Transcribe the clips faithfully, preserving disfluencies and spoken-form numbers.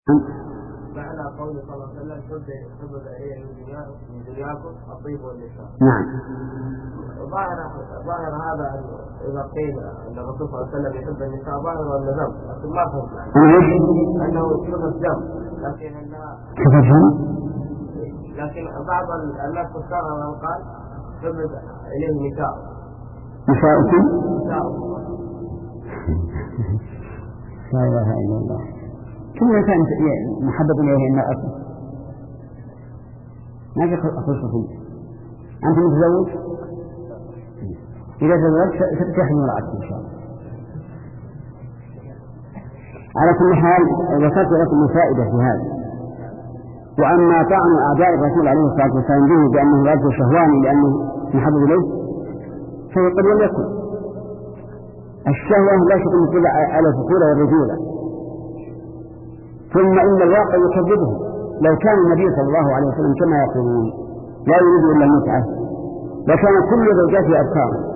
معنى قوله صلى الله عليه وسلم حب الإليه من دنياكم الطيب والنساء. نعم. ظاهر ظاهر هذا إذا قيل أن الرسول صلى الله عليه وسلم يحب النساء ظاهر أنه ذنب، لكن ما فهم أنه شبه ذنب، لكن أنها لكن بعض الناس فسرها وقال حب إليه نساء. نساؤكم؟ نساؤكم. لا إله إلا الله. كل إنسان محبب إليه المرأة ما في خصوص فيه. أنت متزوج؟ إذا تزوجت ستتحمل امرأتك إن شاء الله. على كل حال ذكرت لكم فائدة في هذا. وأما طعن أعداء الرسول عليه الصلاة والسلام به بأنه رجل شهواني لأنه محبب إليه فيقول لم يكن. الشهوة لا شك أن على الفضول والرجولة. ثم إن الواقع يكذبه. لو كان النبي صلى الله عليه وسلم كما يقولون لا يريد إلا المتعة لكان كل زوجاته أبكارا،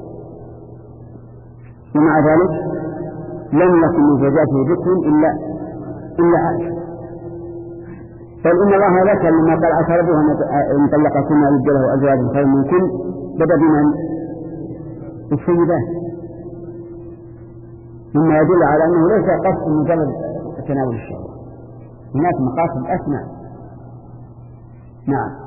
ومع ذلك لم يكن من زوجاته ذكر إلا إلا عائشة. بل إن الله ذكر لما قال عسى ربه إن طلقكن أن يبدله أزواجا خيرا منكن بدأ بمن؟ بالسيدات، مما يدل على أنه ليس قصد مجرد تناول الشهوة، هناك مقاصد أسمى. نعم.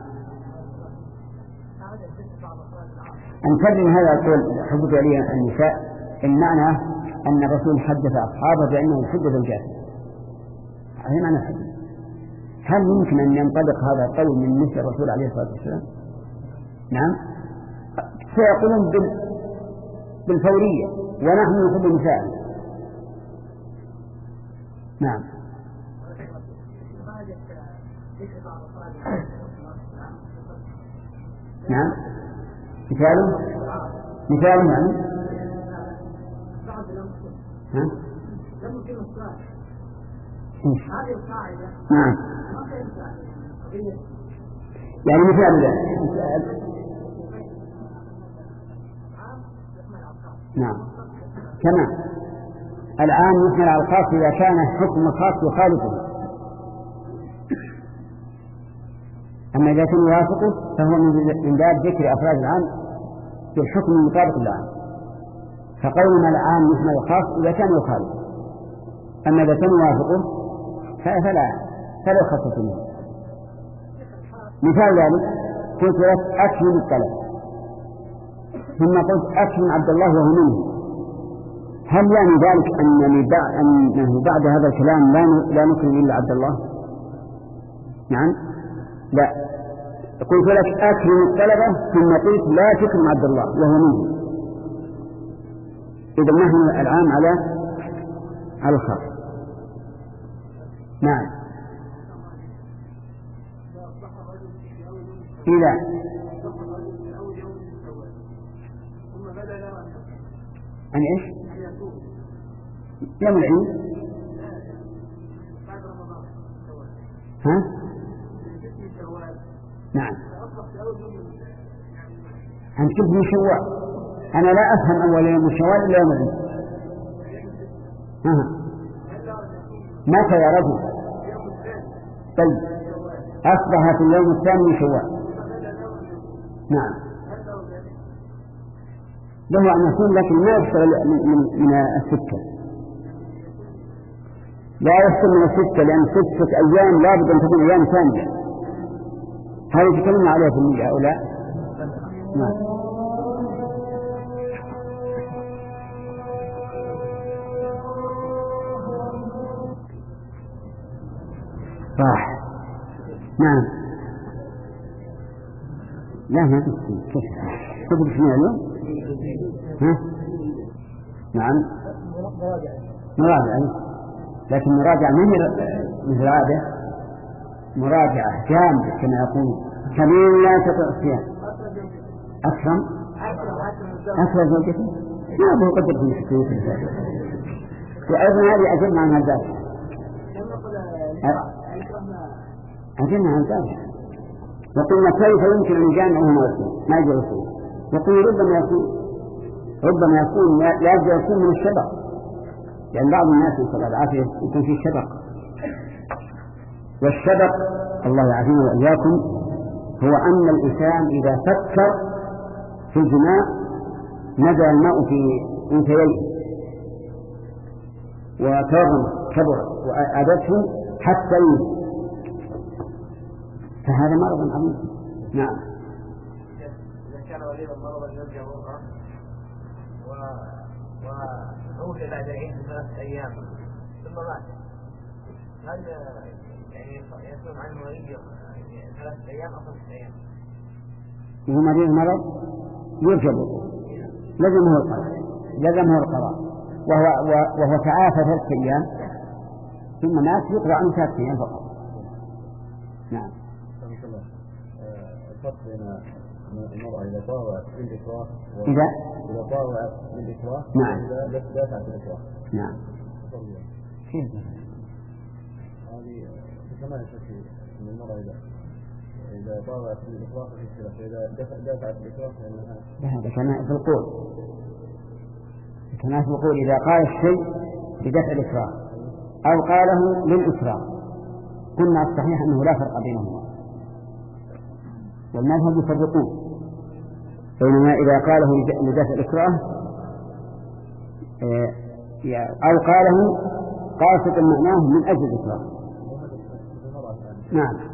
أنكرر هذا القول حب عليه النساء المعنى أن الرسول حدث أصحابه بأنه يحب زوجاته، هذا معنى الحديث. هل يمكن أن ينطبق هذا القول من مثل الرسول عليه الصلاة والسلام؟ نعم. سيقولون بالفورية ونحن نحب النساء. نعم. نعم. مثال مثال يعني ها؟ هذه القاعدة. نعم. يعني مثال لا. نعم. كما الآن يحمل على الخاص إذا كان حكم الخاص يخالفه، أما إذا كان يوافقه فهو من باب ذكر أفراد العام بالحكم المطابق للعام. فقولنا العام يحمل الخاص إذا كان يخالفه، أما إذا كان يوافقه فلا فلا يخصص منه. مثال ذلك قلت لك أكرم الطلب ثم قلت أكرم عبد الله وهو منه، هل يعني ذلك أنه بعد هذا الكلام لا نكرم إلا عبد الله؟ نعم. لا، قلت لك أكرم الطلبة ثم قلت لا تكرم عبد الله وهو منه. إذا نحن العام على على الخاص. نعم. إذا عن إيش؟ يوم العيد. ها؟ نعم. عن كيف من شوال. أنا لا أفهم أول يوم شوال إلا يوم العيد. ها؟ متى يا رجل؟ طيب أصبح في اليوم الثاني من شوال. نعم. له أن يكون لكن ما يفصل من, من, من الستة، لا يفصل من الستة، لأن ستة أيام لا بد أن تكون أيام ثانية. هل يتكلم عليها في المية أو لا؟ نعم. صح. نعم. لا ما تسمي كيف تقول شنو اليوم؟ ها؟ نعم. مراجعة، لكن مراجعة ما هي مثل عادة، مراجعة جامدة كما يقول كبير لا تطع الصيام. أكرم أكرم زوجته ما هو قدر في الشكوك. وأيضا هذه أجل عن هذا أجل عن ذلك. وقلنا كيف يمكن أن يجامعهما الاثنين ما يجوز الصوم. يقول ربما يكون ربما يكون لا يجوز الصوم من الشبق، لأن بعض الناس نسأل العافية يكون في شبق والشبق الله يعافينا وإياكم هو أن الإنسان إذا فكر في الجماع نزل الماء في أنثييه وتورم كبر وأعادته حتى يموت، فهذا مرض عظيم. نعم. إذا كان وليدا مرضا يرجع مرة وعود بعد العيد بثلاثة أيام ثم مات، هل يعني يصوم عنه ولي ثلاثة أيام أو خمسة أيام؟ وهو مريض مرض يرجع لازمه القضاء لازمه القضاء وهو وهو تعافى ثلاثة أيام ثم مات يقضى عنه ثلاثة أيام فقط. نعم. الفرق بين المرأة إذا طاوعت بالإكراه إذا إذا طاوعت بالإكراه نعم إذا دافعت بالإكراه. نعم. كيف؟ هذه كما يشكي أن المرأة إذا إذا طاوعت بالإكراه في الخلاف، إذا دافعت بالإكراه فإنها هذا كما في القول كما في القول إذا قال الشيء بدفع الإكراه أو قاله للإكراه قلنا الصحيح أنه لا فرق بينهما، والمذهب يفرقون، بينما إذا قاله لدفع الإكراه أو قاله قاصد معناه من أجل الإكراه. نعم.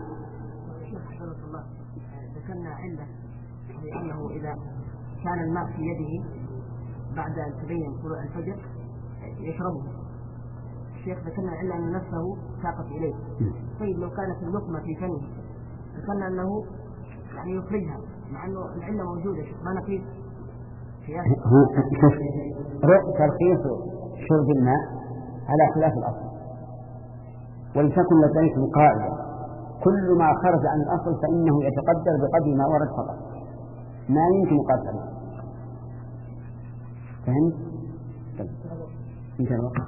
ذكرنا علة لأنه إذا كان الماء في يده بعد أن تبين طلوع الفجر يشربه. الشيخ ذكرنا علة أن نفسه ساقط إليه. طيب لو كانت اللقمة في فمه ذكرنا أنه يعني يخرجها مع أنه العلة موجودة، ما نقيس ترخيص شرب الماء على خلاف الأصل، ولتكن لديكم قاعدة: كل ما خرج عن الأصل فإنه يتقدر بقدر ما ورد فقط، ما يمكن قدره. فهمت؟ انتهى الوقت.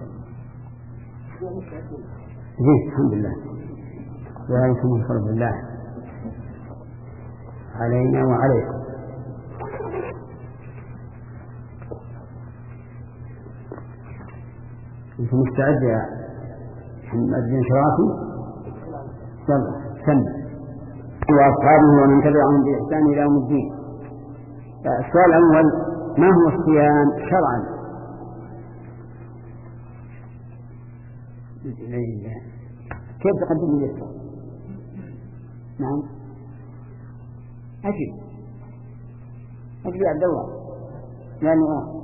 زين الحمد لله. وعليكم الفضل بالله علينا وعليكم. أنت مستعد يا محمد بن شرافي؟ يلا سمع. وأصحابه ومن تبعهم بإحسان إلى يوم الدين. السؤال الأول: ما هو الصيام شرعا؟ كيف تقدم اليسر؟ نعم أجل أجل يا عبد الله، يعني آه.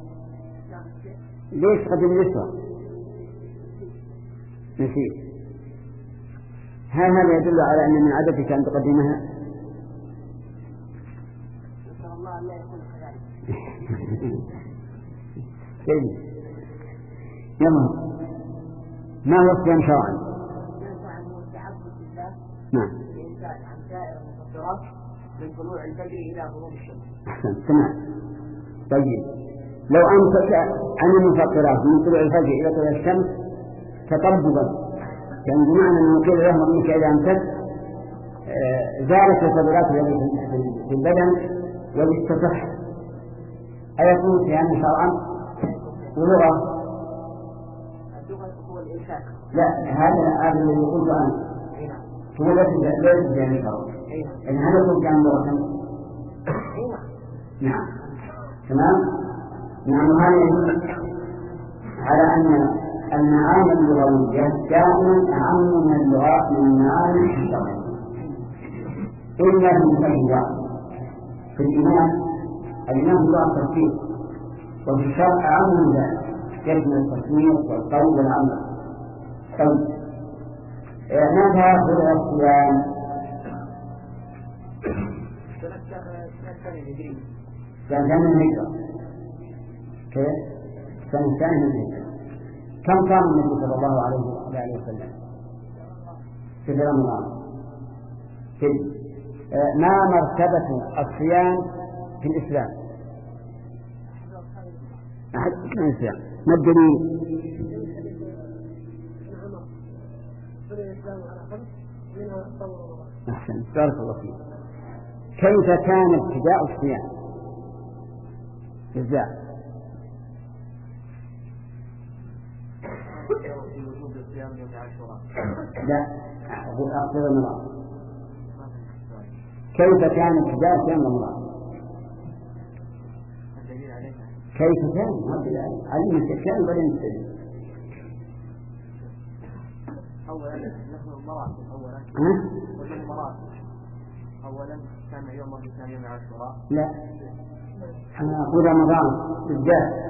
ليش تقدم اليسر؟ نسيت. هل هذا يدل على أن من عادتك أن تقدمها؟ نسأل الله أن لا يكون كذلك. يلا، ما هو الصيام شرعا؟ عنه التعبد بالله. نعم. الإنسان عن سائر المفطرات من طلوع الفجر إلى غروب الشمس. أحسنت. تمام. طيب، لو أمسك عن المفطرات من طلوع الفجر إلى طلوع الشمس تطببا، يعني بمعنى أنه قيل له أنك إذا أمسك زالت الفضلات في البدن والاستطاع، أيكون صيام شرعا ولغة؟ لا، هذا هذا الذي يقول عنه هو ليس ليس صيام شرعا، إن هذا يكون كان لغة. نعم تمام. نعم. هذا يدل على أن المعاني اللغوية دائما أعم من اللغات من المعاني الشرعية، إلا في الفهم. في الإيمان الإيمان هو التفكير، وفي الشرع أعم من ذلك، يشمل التصميم والقول والعمل. طيب، ماذا هو الصيام؟ كان كان من الهجرة. كيف؟ كان الثاني من الهجرة. كم كان النبي صلى الله عليه وسلم في رمضان؟ في ما مرتبة الصيام في الإسلام؟ أحد من الصيام ما الدليل؟ أحسن. بارك الله فيك. كيف كان ابتداء الصيام؟ ازاي؟ في وجوب الصيام يوم عاشوراء. لا، أقول أقصد المراد كيف كان ابتداء كان المراد كيف كان علم الكلام بعدين يبتدئ أولا نحن المراتب أولا وجه المراتب أولا كان يوم الثاني يوم عاشوراء لا أنا أقول رمضان بالذات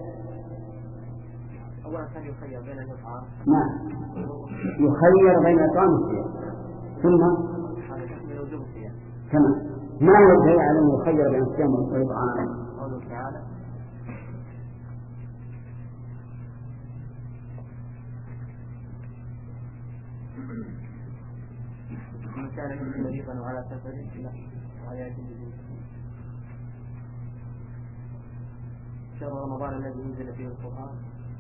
أولا كان يخير بين الإطعام نعم يخير بين الإطعام والصيام ثم من وجوب الصيام كما ما هو الدليل على أن يخير بين الصيام والإطعام؟ قوله تعالى من كان منكم مريضا وعلى سفر وآيات الوجود شهر رمضان الذي أنزل فيه القرآن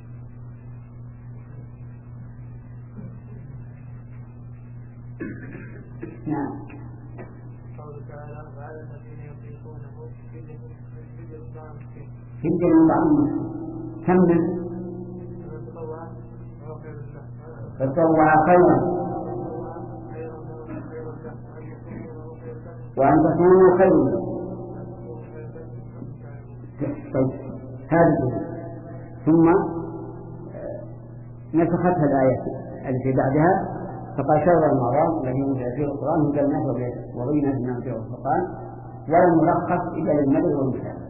نعم قوله تعالى وعلى الذين يطيقونه فدية من طعام كمل تطوع خيرا وأن تكونوا خيرا هذه ثم نسختها الآية التي بعدها فقال شهر رمضان الذي أنزل فيه القرآن هدى للناس وبينات من الهدى والفرقان ولم يرخص إلا للمرء والنساء.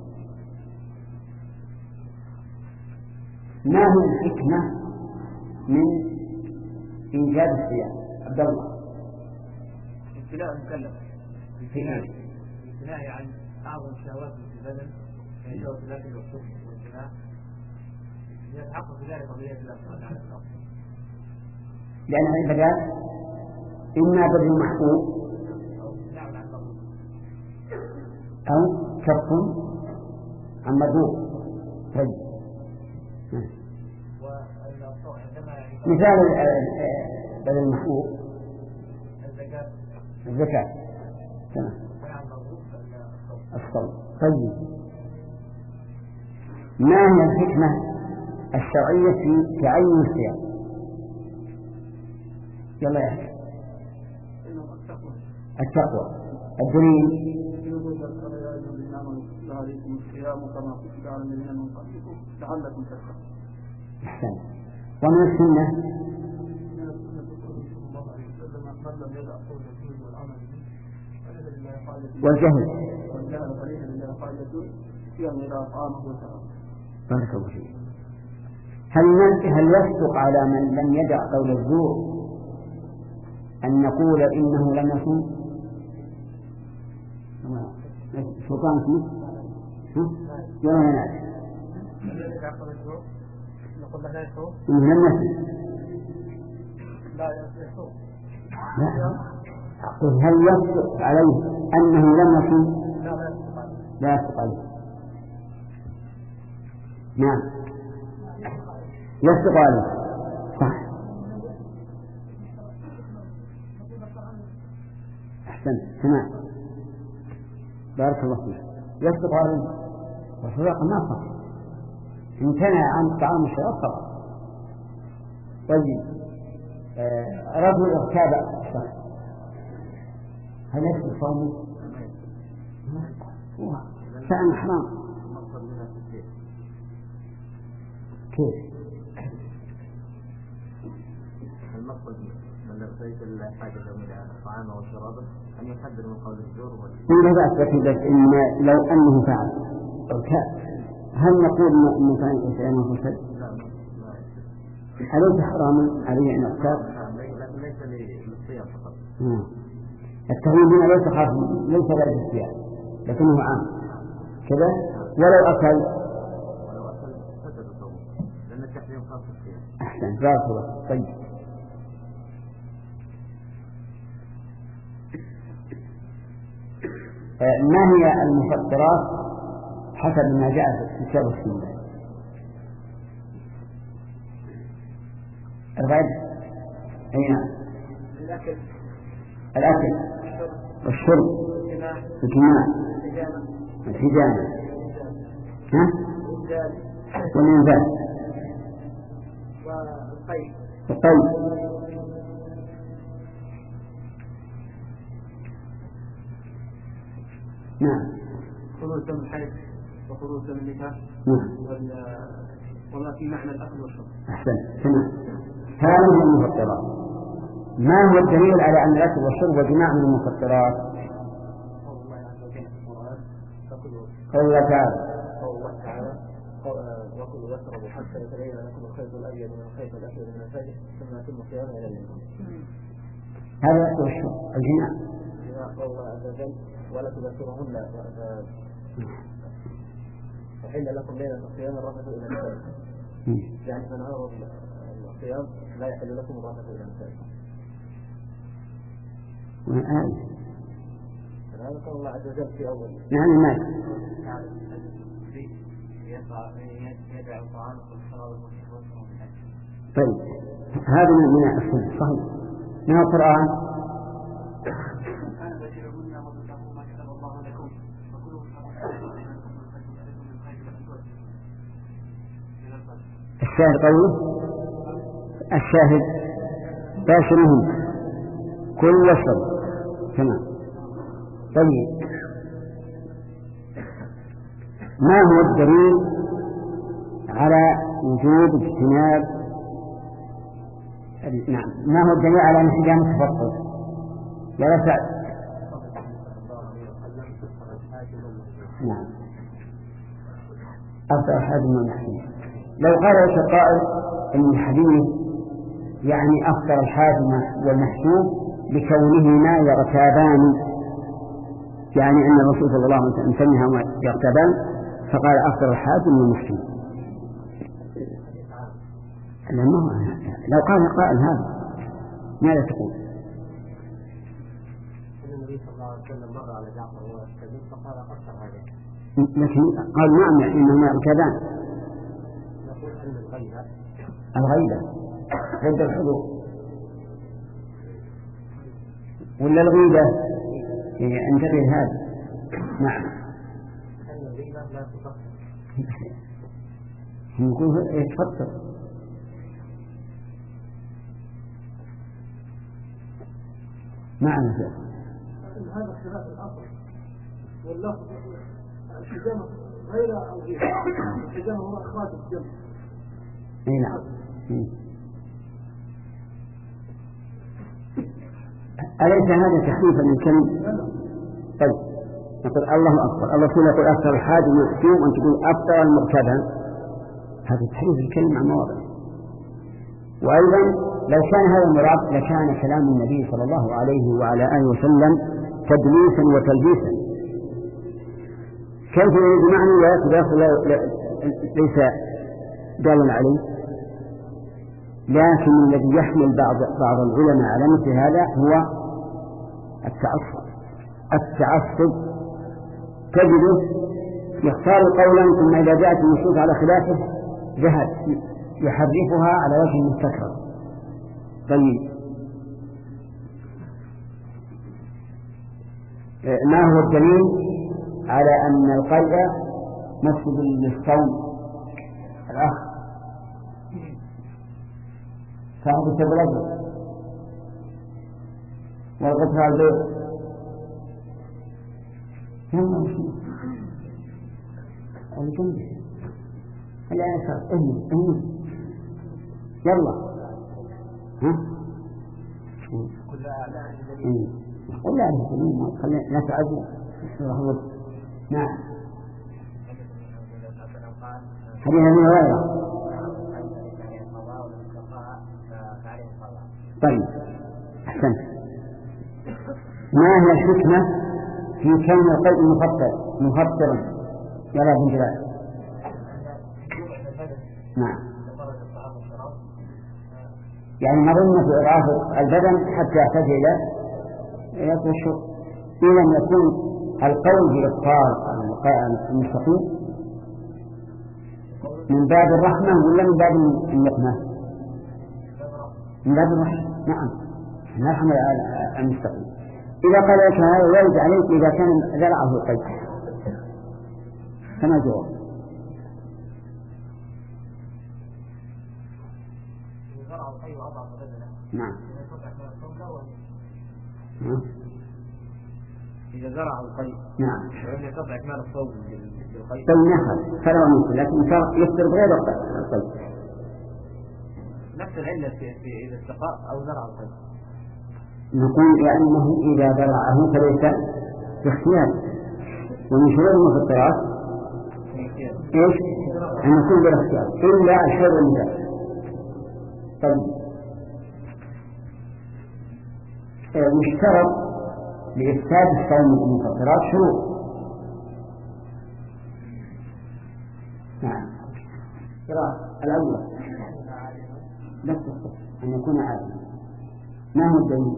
ما هي الحكمة من إنجاب الصيام؟ عبد الله. ابتلاء المكلف الامتناع عن أعظم الشهوات في البدن يعني شهوة الأكل والشرب والجماع يتحقق ذلك قضية الله سبحانه وتعالى لأن العبادات إما بذل محبوب أو كف عن مذوق. طيب مثال بذل المحبوب الزكاة تمام الصوم. طيب ما هي الحكمة الشرعية في تعين الصيام؟ يلا يا أخي. التقوى. الدليل عليكم الصيام كما كتب على الذين من قبلكم لعلكم تتقون. أحسن. ومن السنة من السنة قوله صلى الله عليه وسلم من لم يدع قول الزور والعمل به فليس لله حاجة والجهل والجهل فليس لله حاجة في أن يدع طعامه وشرابه. بارك الله فيك. هل هل يصدق على من لم يدع قول الزور أن نقول إنه لم يصم؟ سلطان اسمه يوم الناس نقول لا يصوم إنه لم يصم. لا يصوم لا أقول هل يصدق عليه أنه لم يصم؟ لا يصدق عليه. نعم يصدق عليه صح. أحسن تمام بارك الله فيك. يصدق عليه والصدق ما صح امتنع عن الطعام والشراب فقط. طيب آه رجل اغتاب الشخص هل يصدق صومه؟ شأن حرام. كيف؟ المقصد من لبسيت الحاجة إلى طعامه وشرابه أن يحذر من قول الزور إذا بأس بس إن لو أنه فعل اغتاب هل نقول إنه كان إنسان مفسد؟ أليس حراما عليه أن يغتاب؟ ليس للصيام فقط. التحريم هنا ليس خاص ليس غير الصيام لكنه عام كذا. ولو أكل ولو أكل فسد صومه لأن التحريم خاص بالصيام. أحسن بارك الله. طيب ما هي المفطرات حسب ما جاء في كتاب السنة؟ الغد أي نعم الأكل الأكل والشرب والجماع الحجامة ها والإنزال والقيد والقيد خروج دم الحيض وخروج دم النفاس وما في معنى الأكل والشرب. أحسن. تمام. هذه من المفطرات. ما هو الدليل على أن الأكل والشرب وجماع من المفطرات؟ قول الله تعالى وكلوا واشربوا حتى يتبين لكم الخيط الأبيض من الخيط الأسود من الفجر ثم يتم الصيام إلى الليل. هذا الأكل والشرب الجماع. الجماع قول الله عز وجل ولا تباشرهن فحل لكم ليلة الصيام الرفث إلى النساء. يعني من أراد الصيام لا يحل لكم الرفث إلى النساء. والآن هذا قول الله عز وجل في أول. نعم المال. يدع الطعام والشراب والمشروب. طيب هذا من السنة صحيح. من القرآن الشاهد قوله الشاهد باشرهم كل واشرب. تمام. طيب ما هو الدليل على وجوب اجتناب نعم ما هو الدليل على انسجام التفطر؟ يا سعد. نعم أفضل حاجة من المحسن. لو قال لك قائل ان الحديث يعني أفضل الحاجم والمحسوب لكونهما يغتابان، يعني أن الرسول صلى الله عليه وسلم سميهما يغتابان فقال أفضل الحاجم والمحسوب. لو قال قائل هذا ماذا تقول؟ النبي صلى الله عليه وسلم مر على جعفر والكبير فقال أفضل هذا. لكن قال نعم إنهما يغتابان. نقول أن الغيبة الغيبة ضد الحضور ولا الغيبة انتبه هذا. نعم أن الغيبة لا تفطر. نقول يتفطر. نعم هذا اختلاف الأصل واللفظ الحجامة غير أو غير الحجامة هو إخراج الدم. أي نعم. أليس هذا تحريفا للكلم؟ طيب نقول الله أكبر الرسول يقول أفضل الحاج والمحسوب وأن تقول أفضل المرتبة، هذا تحريف الكلمة عن مواضعه. وأيضا لو كان هذا المراد لكان كلام النبي صلى الله عليه وعلى آله وسلم تدليسا وتلبيسا. كيف يريد معنى لا ليس دالا عليه؟ لكن الذي يحمل بعض بعض العلماء على مثل هذا هو التعصب. التعصب تجده يختار قولا ثم إذا جاءت النصوص على خلافه ذهب يحرفها على وجه مستكرر. طيب ما هو الدليل على أن القيء مفسد للصوم؟ الأخ صاحب التبلغ والغفر البيض يلا مشي اللي جنبي هلا يا شر اهمل اهمل يلا ها كلها لا قل لا أهل خلينا نتعجل. نعم حديث أبي هريرة. طيب أحسنت. ما هي الحكمة في كون القلب مفطر مفطرا؟ يلا بن جلال. نعم يعني نظن في إضافة البدن حتى يحتاج إلى إلى الشرب. إذا يكون القول بإبطال المستقيم من باب الرحمة ولا من باب النقمة؟ من باب الرحمة. نعم نرحم المستقيم. إذا قال لك هذا يرد عليك إذا كان ذرعه القلب كما جواب. نعم إذا زرع القيد نعم فإن يستطيع إكمال الصوم بالقيد. طيب نخل فلا مثل، لكن يفطر بغير القيد. نفس العلة في في إذا استقاء أو زرع القيد. نقول لأنه إذا زرعه فليس باختيار، ومن شروط المفطرات إيش؟ أن يكون بالاختيار إلا الشرب والنجاة. طيب يشترط لإفساد الصوم المفطرات شروط. نعم قراءة الأول بس أن يكون عالما. ما هو الدليل؟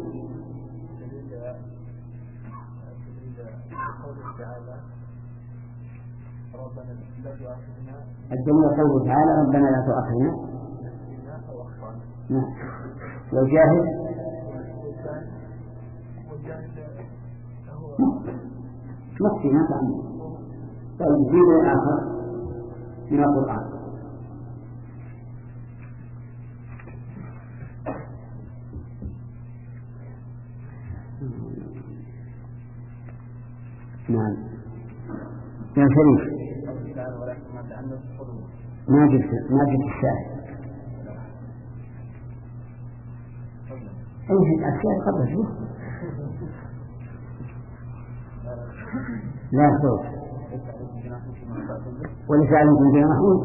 الدليل قوله تعالى ربنا لا تؤاخذنا. نعم والجاهل نفسي ما تعمل. طيب دليل آخر من القرآن. نعم يا شريف ما جبت ما جبت الشاهد. أي الأشياء قبل شو لا صوت وليس عليكم جناحون.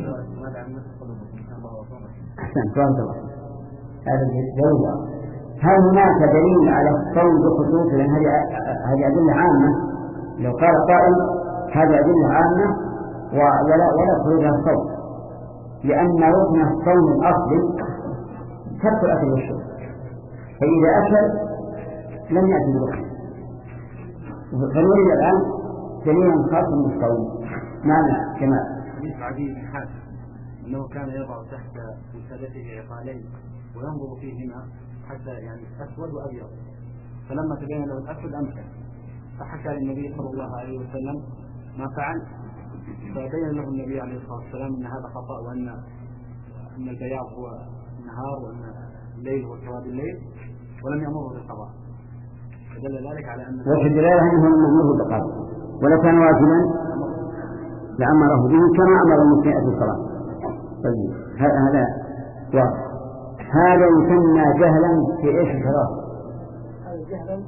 أحسن تفضل الله. هذا الجواب. هل هناك دليل على الصوم بخصوص؟ لأن هذه هذه أدلة عامة. لو قال قائل هذه أدلة عامة ولا ولا خروجها الصوم، لأن ركن الصوم الأصلي ترك الأكل والشرب، فإذا أكل لم يأتي بركن. فنريد الآن دليلا خاصا بالصوم. معنى كما حديث عدي بن حاتم أنه كان يضع تحت وسادته عقالين وينظر فيهما حتى يعني أسود وأبيض، فلما تبين له الأسود أمسك، فحكى للنبي صلى الله عليه وسلم ما فعل، فبين له النبي عليه الصلاة والسلام أن هذا خطأ، وأن أن البياض هو النهار وأن الليل هو سواد الليل، ولم يأمره بالقضاء. فدل ذلك على أن وفي الدلالة أنه المأمور بالقضاء، ولو كان واجبا لأمره به كما أمر المسيء في الصلاة. طيب هذا هذا واضح. هذا يسمى جهلا في ايش الكلام؟ هذا جهلا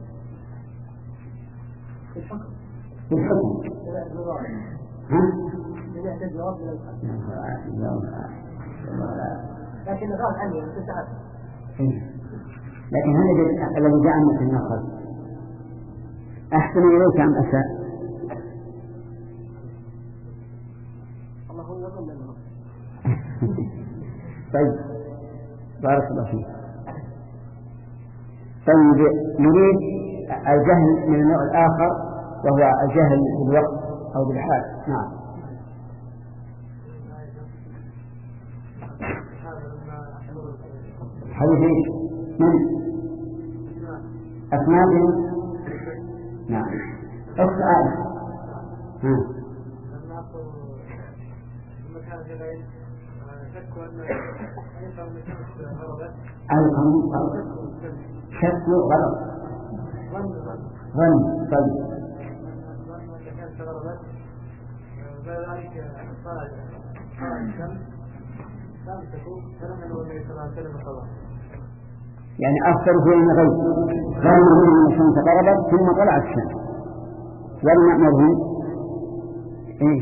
في الحكم. في الحكم. ها؟ لكن غاب عني أنت تعرف. لكن هذا الذي جاء من النقل أحسن إليك أم أساء؟ الله هو يظن منه. طيب بارك الله فيك. طيب نريد الجهل من النوع الآخر وهو الجهل بالوقت أو بالحال. نعم. حديث ايش؟ من؟ أسماء. نعم. أخت عائشة. ها. القانون غلط. شك غلط. ظن. طيب. يعني أفطر في المغيب ظن من الشمس غربت ثم طلعت الشمس، والمأمرهم إيش؟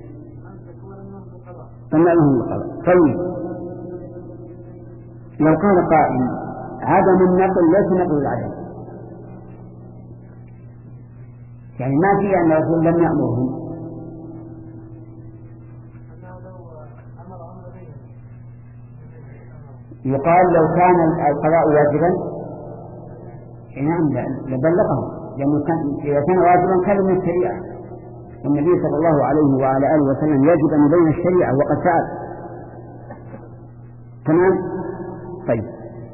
فنعلهم بالقضاء. طيب لو قال قائل عدم النقل ليس نقل العدم، يعني ما في أن الرسول لم يأمرهم. يقال لو كان القضاء واجبا نعم لبلغهم، لأنه كان إذا كان واجبا كان من الشريعة، والنبي صلى الله عليه وعلى آله وسلم يجب أن يبين الشريعة وقد فعل. تمام. طيب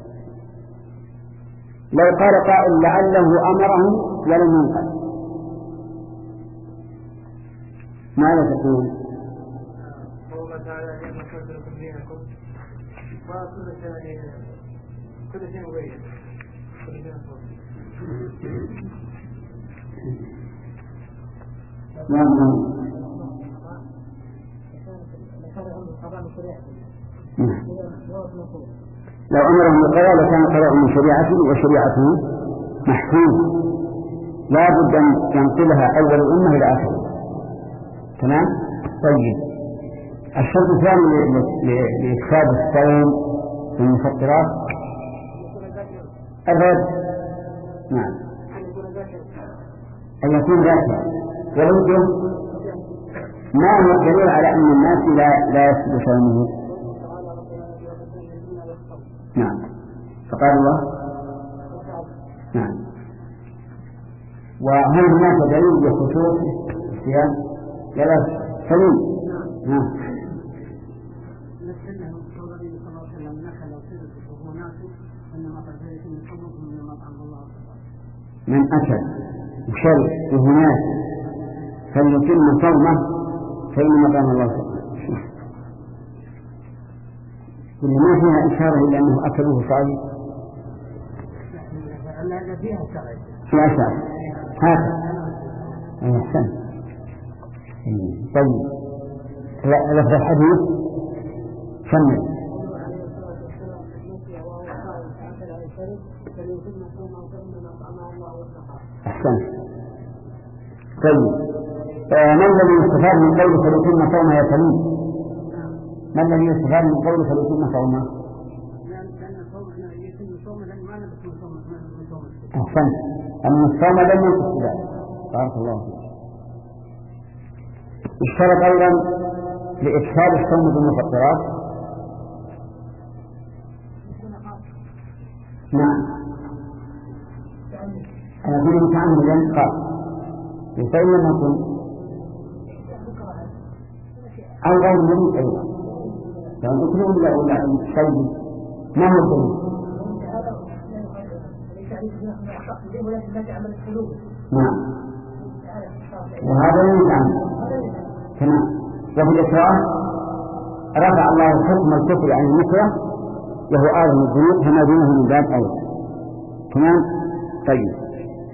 لو قال قائل لعله أمرهم ولم ينقل، ماذا تقول؟ نعم. لو أمرهم بالقضاء لكان قضاء من شريعته وشريعته محفوظ لا بد أن ينقلها أول الأمة إلى آخره. تمام؟ طيب الشرط الثاني لإفساد الصوم في المفطرات الرد. نعم أن يكون ذاكرا ويمكن ما هو الدليل على أن الناس لا لا يفسد صومه. نعم فقال الله نعم. وهل هناك دليل لخصوص الصيام؟ لا سليم. نعم من أكل وشرب وهناك فليتم صومه فإنما قام الله سبحانه. واللي ما فيها إشارة إلا أنه أكله صائم فيها إشارة هذا أحسن. طيب لفظ الحديث كمل. أحسن. طيب ما الذي يستفاد من قوله فليتم صومه يا سليم؟ ما الذي يستفاد من قوله فليتم صومه؟ أحسن. أن الصوم لم ينقص ذلك. بارك الله فيك. اشترط أيضا لإفساد الصوم بالمفطرات. نعم أنا أقول متعمدا قال فإن لم يكن أو غير مريض أيضا يعني أكلوا ولا ولا شيء ما هو الدليل؟ نعم وهذا لا يتعمد. تمام. وفي الإكراه رفع الله حكم الكفر عن المكره وهو أعظم الذنوب فما دونه من باب أولى. تمام. طيب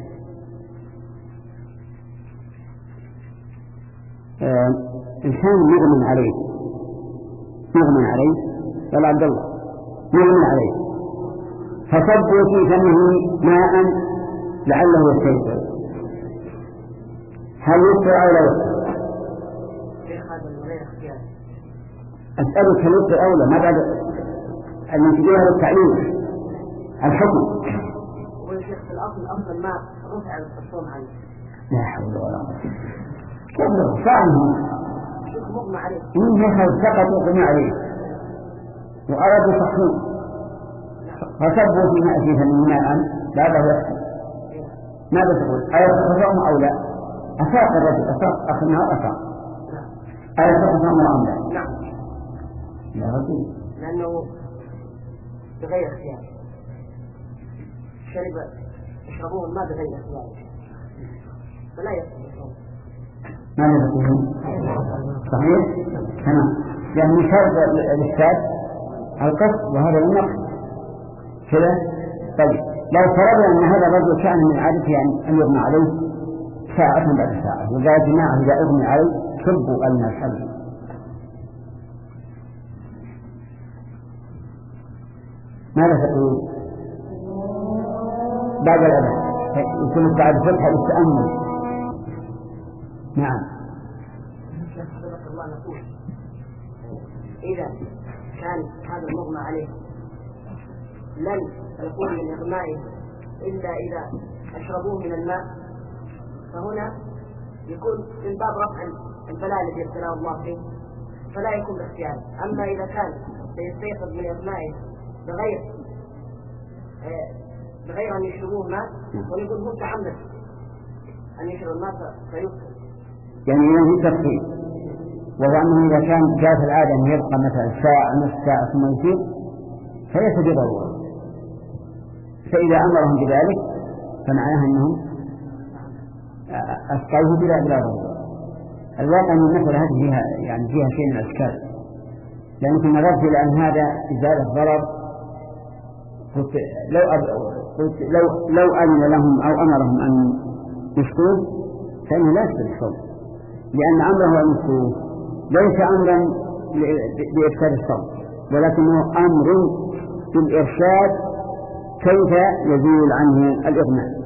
آه. إنسان مغمى عليه مغمى عليه قال عبد الله مغمى عليه فصبوا في فمه ماء لعله يستيقظ هل يسر أو لا يسر؟ أسألك هل يسر أو لا ما بعد أن نتجيه للتعليم الحكم. والشيخ في الأصل أفضل ما رفع الصوم عنه. لا حول ولا قوة كيف فعله مغمى عليه من يخذ سقط وقمى عليه وأرادوا صحوه فصبوا في ماء فيه من ماء لا بد يحصل. ماذا تقول؟ أيصح صوم أو لا؟ أفاق الرجل أفاق أخذنا أفاق أيصح صوم أو لا؟ نعم يا رجل لأنه بغير اختيار شرب يشربوه الماء بغير اختيار فلا يصح الصوم. ماذا تقولون؟ صحيح؟ تمام. يعني شرط الإفساد القصد وهذا النقص كذا. طيب لو فرضنا أن هذا الرجل كان من عادته أن يغمى عليه ساعة بعد ساعة وقال جماعة إذا أغمى عليه شربوا ألنا الحل ماذا تقول؟ بعد الأذان يكون بعد فتحة للتأمل. نعم. إذا كان هذا المغمى عليه لن يكون من إغمائه إلا إذا أشربوه من الماء فهنا يكون من باب رفع البلاء الذي ابتلاه الله فيه فلا يكون باختيار. أما إذا كان سيستيقظ من إغمائه بغير بغير أن يشربوه ماء ويقول هو تعمد أن يشرب الماء فيفطر. يعني هذه تفصيل وهو أنه إذا كان جاءت العادة أن يبقى مثلا ساعة نصف ساعة ثم يفيد فليس بضرورة. فإذا أمرهم بذلك فمعناه أنهم أسقوه بلا بلا ضرورة. الواقع أن المسألة هذه فيها يعني فيها شيء من الأشكال لأن في نظرت إلى أن هذا إزالة ضرر قلت لو أب... قلت لو لو أذن لهم أو أمرهم أن يشكوه فإنه لا يشكو الصوم، لأن أمره أن يشكوه ليس أمرا لإفساد الصوم، ولكنه أمر بالإرشاد كيف يزول عنه الإغماء،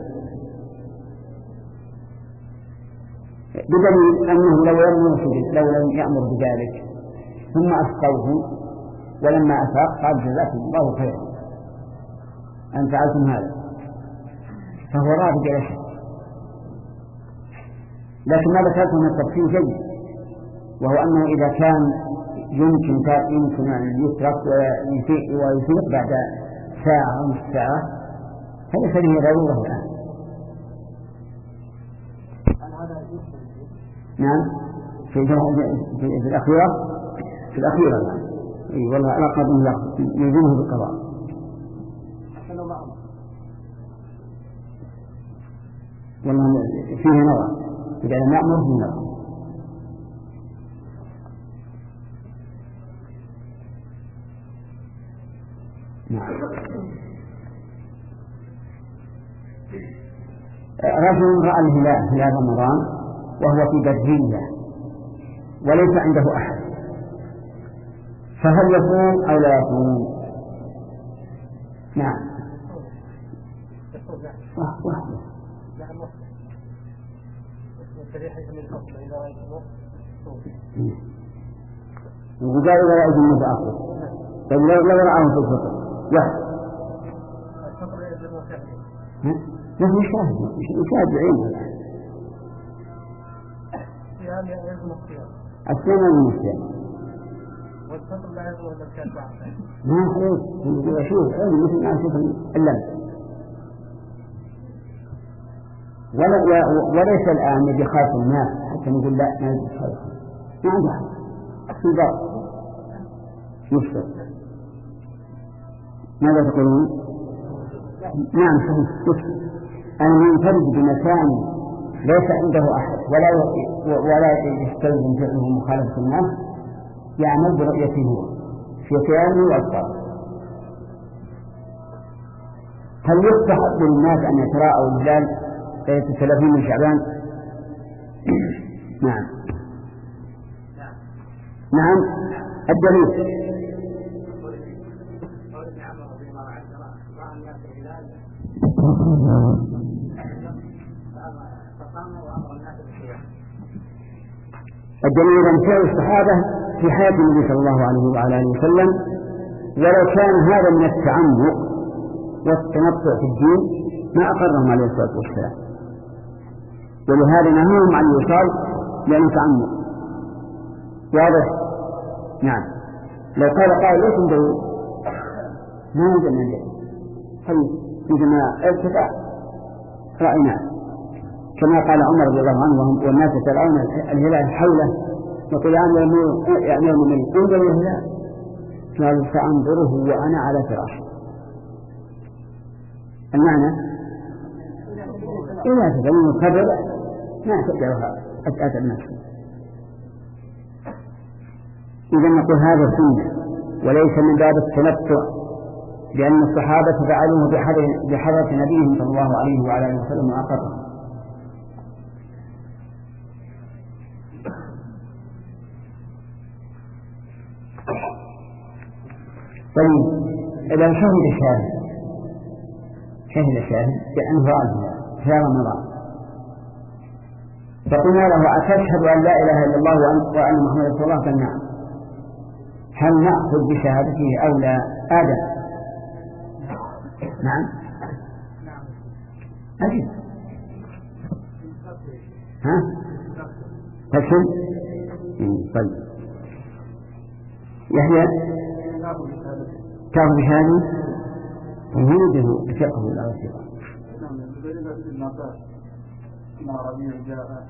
بدليل أنه لو لو لم يأمر بذلك ثم أسقوه ولما أفاق قال جزاكم الله خيرا أن فعلتم هذا، فهو رافض إلى شيء. لكن ما ذكرته من التفصيل جيد، وهو أنه إذا كان يمكن يمكن أن يترك ويفيق بعد ساعة أو نصف ساعة فليس به ضرورة الآن. نعم في, في, في الأخيرة في الأخيرة نعم. أي والله لا قادم له يلزمه بالقضاء. والله فيه نظر إذا لم يأمر فيه نظر. نعم. رجل رأى الهلال هلال رمضان وهو في برية وليس عنده أحد، فهل يصوم أو لا يصوم؟ نعم وحده وقال إذا رأيت المتأخر طيب لو رأاه في الفطر وحده نحن نشاهد نشاهد بعينه الصيام من الصيام والفطر لا يزول إلا الكافة ما عليك يشوف علم مثل ما أشوف اللمس ولا وليس الآن بخاف الناس حتى نقول لا ما يجب خاف ما عنده حق في ضرب يفسر. ماذا تقولون؟ نعم صحيح يفسر أن ينفرد بمكان ليس عنده أحد ولا ولا يستلزم فعله مخالفة الناس يعمل برؤيته هو في قيامه وأسفاره. هل يستحق للناس أن يتراءوا الهلال ليلة الثلاثين من شعبان؟ نعم نعم الدليل الدليل أن فعل الصحابة في حياة النبي صلى الله عليه وعلى آله وسلم، ولو كان هذا من التعمق والتنطع في الدين ما أقرهم عليه الصلاة والسلام، ولهذا نهاهم عن الوصال لأنه تعمق واضح. نعم لو قال قائل ليس ندعو ما نجد ندعو طيب عندما ارتفع رأينا كما قال عمر رضي الله عنه والناس يترون الهلال حوله وقال يعمل من انظر الهلال قال سأنظره وأنا على فراشي. المعنى إذا تبين الخبر ما تدعوها أتأتى الناس. إذا نقول هذا سنة وليس من باب التنطع، لأن الصحابة فعلوه بحضرة نبيهم صلى الله عليه وعلى آله وسلم وأقره. طيب إذا شهد شاهد شهد شاهد بأنه رأى في رمضان فقلنا له أتشهد أن لا إله إلا الله وأن محمد رسول الله؟ قال نعم. هل نأخذ بشهادته أو لا؟ آدم نعم أجل ها تكشن طيب يحيى كان بشهادة وهنده بفقه الأرسطة. نعم بدليل ابن عباس أن عربيا جاء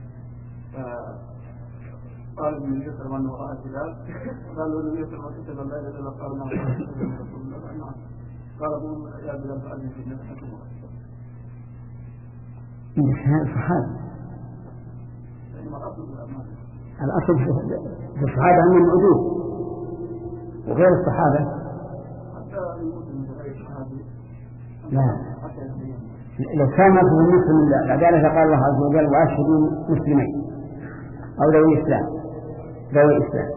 قال ابن يسر من وراء الهلال قال له ابن يسر ما كتب الله إلا قال نعم رسول الله نعم قال ابن يا بلال فأذن في الناس حكمه الصحابة الأصل في الصحابة أنهم العدول وغير الصحابة حتى المسلم غير الصحابي لا، لو كان في النصف من العدالة فقال الله عز وجل وأشهدوا مسلمين أو ذوي إسلام ذوي إسلام.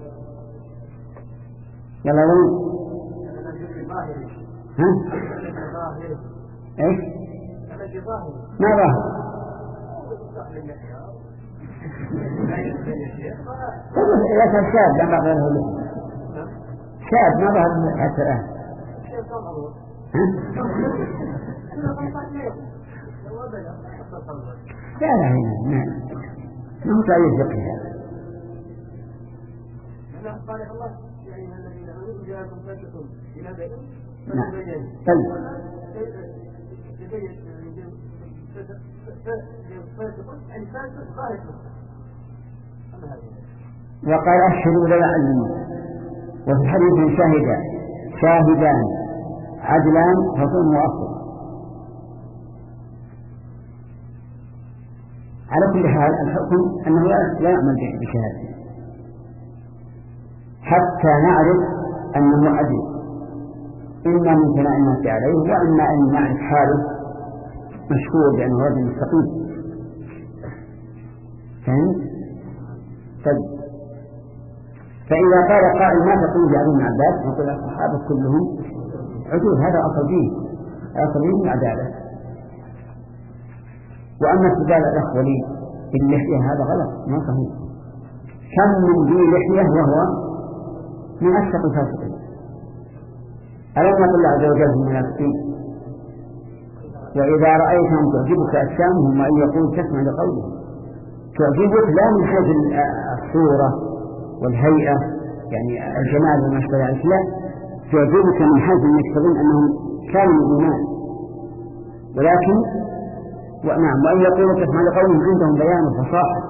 يلا وين؟ ها؟ إيش؟ ما ظاهر؟ إذا كان شاب لما غيره له شاب ما ظهر حتى الآن. لا لا هنا ما ما هو تعيش فقه هذا. نعم. طيب. وقال أشهدوا لا يعلمون. وفي الحديث شاهدا شاهدان عدلان فصوم وأفضل. على كل حال الحكم أنه لا يعمل بشهادة حتى نعرف أنه عدل، إما من ثناء الناس عليه وإما أن نعرف حاله مشهور بأنه رجل مستقيم. فهمت؟ طيب، فإذا قال قائل ما تقول لأبي بن عباس نقول الصحابة كلهم عدول، هذا أصل دين أصل دين العدالة. وأما استدلال الأخ ولي باللحية هذا غلط ما صحيح. كم من ذي لحية وهو من أشرف الفاسقين. ألم يقل الله عز وجل في المنافقين وإذا رأيتهم تعجبك أجسامهم وإن يقول تسمع لقولهم. تعجبك لا من حيث الصورة والهيئة يعني الجمال وما شابه ذلك، لا، تعجبك من حيث أنك تظن أنهم كانوا مؤمنين، ولكن ونعم وإن يقول تسمع لقولهم عندهم بيان وفصاحة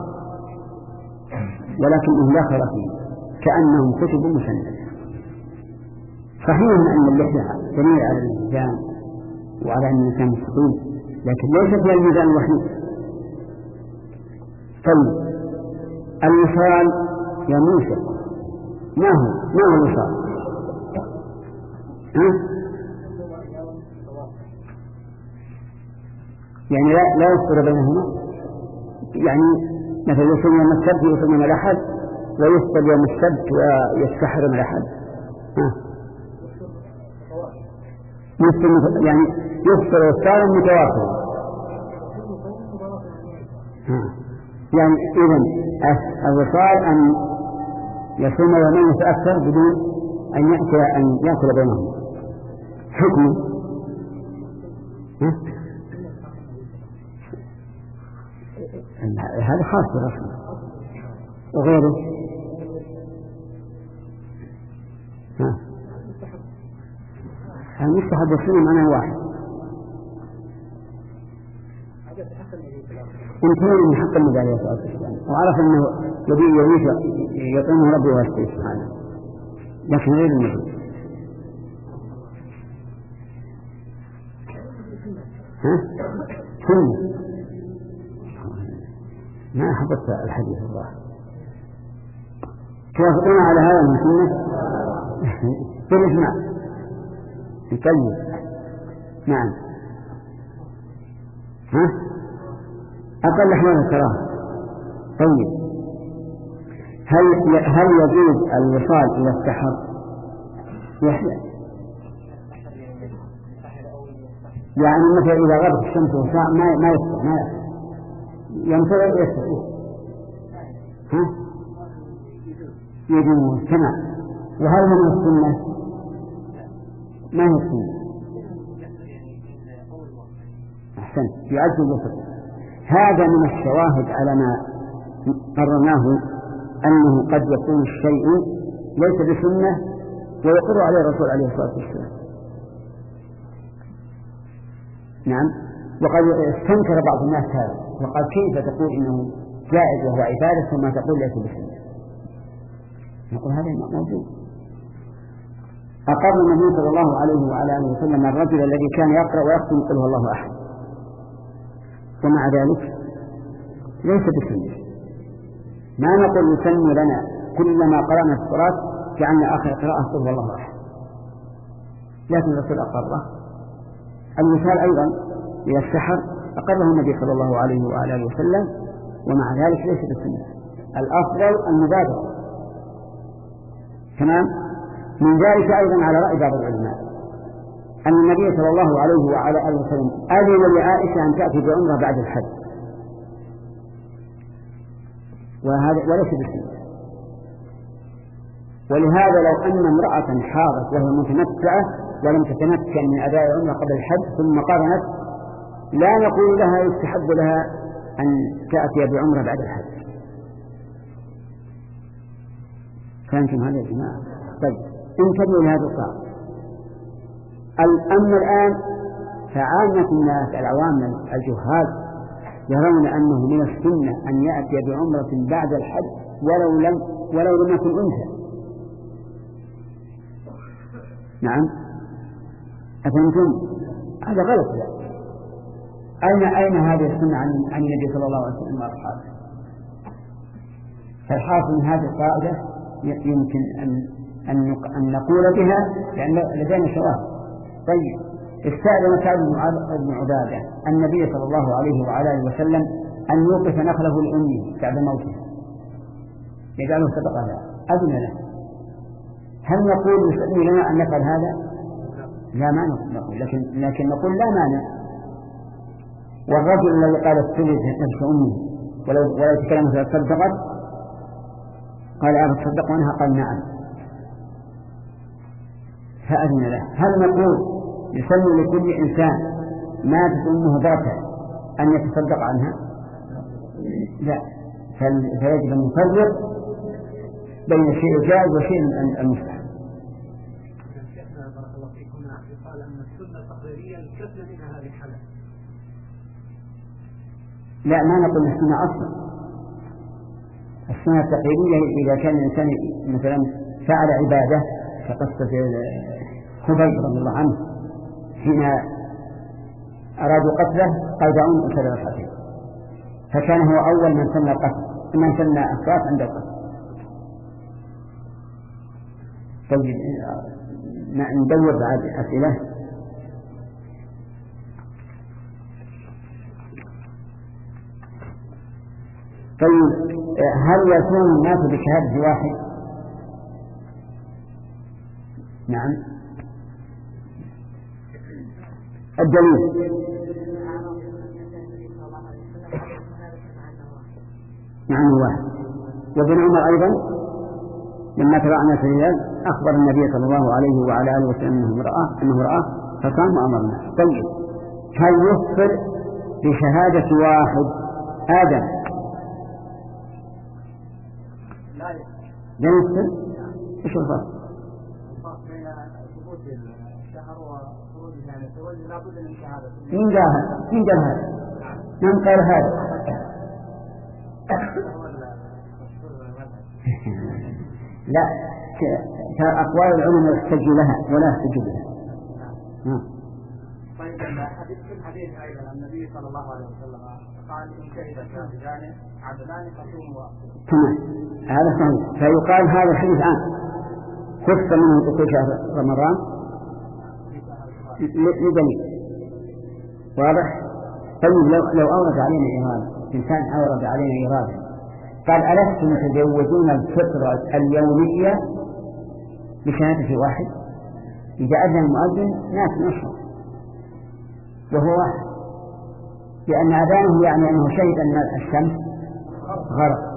ولكنهم لا خير فيه كأنهم كتب مسندة. صحيح أن اللحية دليل على الإنسان وعلى أن الإنسان مستقيم، لكن ليس في الميزان الوحيد. طيب، الوصال يا موسى ما هو ما هو الوصال؟ ها؟ يعني لا لا يفصل بينهما، يعني مثلا يصوم يوم السبت ويصوم يوم الأحد ويفطر يوم السبت ويستحر يوم الأحد. ها؟ يعني يفطر ويستحر متواصل. يعني إذن الوصال أن يصوم يومين يتأثر بدون أن يأتي أن يأكل بينهم. حكمه هذا خاص بالرسول وغيره. ها المستحب والسنة معناه واحد. انتهى من حق النبي عليه الصلاة والسلام وعرف أنه يبي يعيش يطعمه ربه ويسقيه سبحانه، لكن غير النبي. ها سنة ما حفظت الحديث الله توافقون على هذا من سنة بالإجماع يكلم. نعم. ها أقل أحوال الكراهة. طيب، هل هل يجوز الوصال إلى السحر؟ يحيى يعني مثلا إذا غربت الشمس وساعة ما ما يستطيع ما ينتظر يستطيع. ها يجوز تمام. وهل من السنة؟ ما هي السنة؟ أحسنت، يعز الوصل. هذا من الشواهد على ما قررناه أنه قد يكون الشيء ليس بسنة ويقر عليه الرسول عليه الصلاة والسلام. نعم. وقد استنكر بعض الناس هذا وقال كيف تقول إنه جائز وهو عبادة ثم تقول ليس بسنة؟ نقول هذا موجود. أقر النبي صلى الله عليه وعلى آله وسلم الرجل الذي كان يقرأ ويختم قل هو الله أحد ومع ذلك ليس بسنة. ما نقول يسن لنا كلما قرأنا في الصلاة جعلنا آخر قراءة قل هو الله أحد، لكن الرسول أقره الوصال أيضا إلى السحر أقره النبي صلى الله عليه وآله وسلم، ومع ذلك ليس بالسنة. الأفضل المبادرة. تمام. من ذلك أيضا على رأي بعض العلماء أن النبي صلى الله عليه وعلى آله وسلم أذن لعائشة أن تأتي بعمرة بعد الحج، وهذا وليس بالسنة. ولهذا لو أن امرأة حاضت وهي متمتعة ولم تتمكن من أداء العمرة قبل الحج ثم قرنت، لا نقول لها يستحب لها أن تأتي بعمرة بعد الحج. فهمتم هذا يا جماعة؟ طيب انتبهوا لهذا القاعدة. أما الآن فعامة الناس العوام الجهال يرون أنه من السنة أن يأتي بعمرة بعد الحج ولو لم ولو لم يكن أنثى. نعم، أفهمتم؟ هذا غلط. أين أين هذه السنة عن عن النبي صلى الله عليه وسلم وأصحابه؟ فالحاصل من هذه القاعدة يمكن أن أن نقول بها لأن لدينا شواهد. طيب، استأذن سعد بن عبادة النبي صلى الله عليه وعلى آله وسلم أن يوقف نخله الأمي بعد موته يجعله صدقة له، أذن له. هل نقول يسألني لنا أن نفعل هذا؟ لا، ما نقول، لكن لكن نقول لا مانع. والرجل الذي قال استلذ نفس أمي ولو ولو تكلمت صدقت قال أبا تصدق عنها؟ قال نعم، فأذن له. هل نقول يسمى لكل إنسان ماتت أمه ذاته أن يتصدق عنها؟ لا، فيجب أن نفرق بين الشيء الجائز وشيء المستحب. بارك الله فيكم. قال أن السنة التقريرية الكثير منها هذه الحالة. لا، ما نقول السنة أصلا. السنة التقريرية إذا كان الإنسان مثلا فعل عبادة كقصة خبيب رضي الله عنه حين أرادوا قتله قال دعوني أصلي ركعتين، فكان هو أول من سن القتل من سن الصلاة عند القتل. طيب ندور بعد أسئلة. طيب، هل يكون الناس بشهادة واحد؟ نعم. الدليل نعم واحد. وابن عمر أيضا لما تبعنا في الهلال أخبر النبي صلى الله عليه وعلى آله وسلم أنه رآه أنه رآه فقام وأمرنا. طيب، هل يغفر بشهادة واحد آدم؟ لا يغفر. إيش الفرق؟ مين قال مين قال هذا؟ من قال هذا؟ لا، أقوال العلماء يحتج لها ولا يحتج بها. طيب، الحديث في الحديث أيضا النبي صلى الله عليه وسلم قال إن شهد شاهدان عدلان فصوموا. تمام، هذا صحيح. فيقال هذا الحديث عام خص منه دخول شهر رمضان لدليل واضح. طيب، لو لو أورد علينا إرادة إنسان أورد علينا إرادة قال ألستم تجوزون الفطرة اليومية بشهادة واحد؟ إذا أذن المؤذن ناس نشر وهو واحد، لأن أذانه يعني أنه شهد أن الشمس غرب.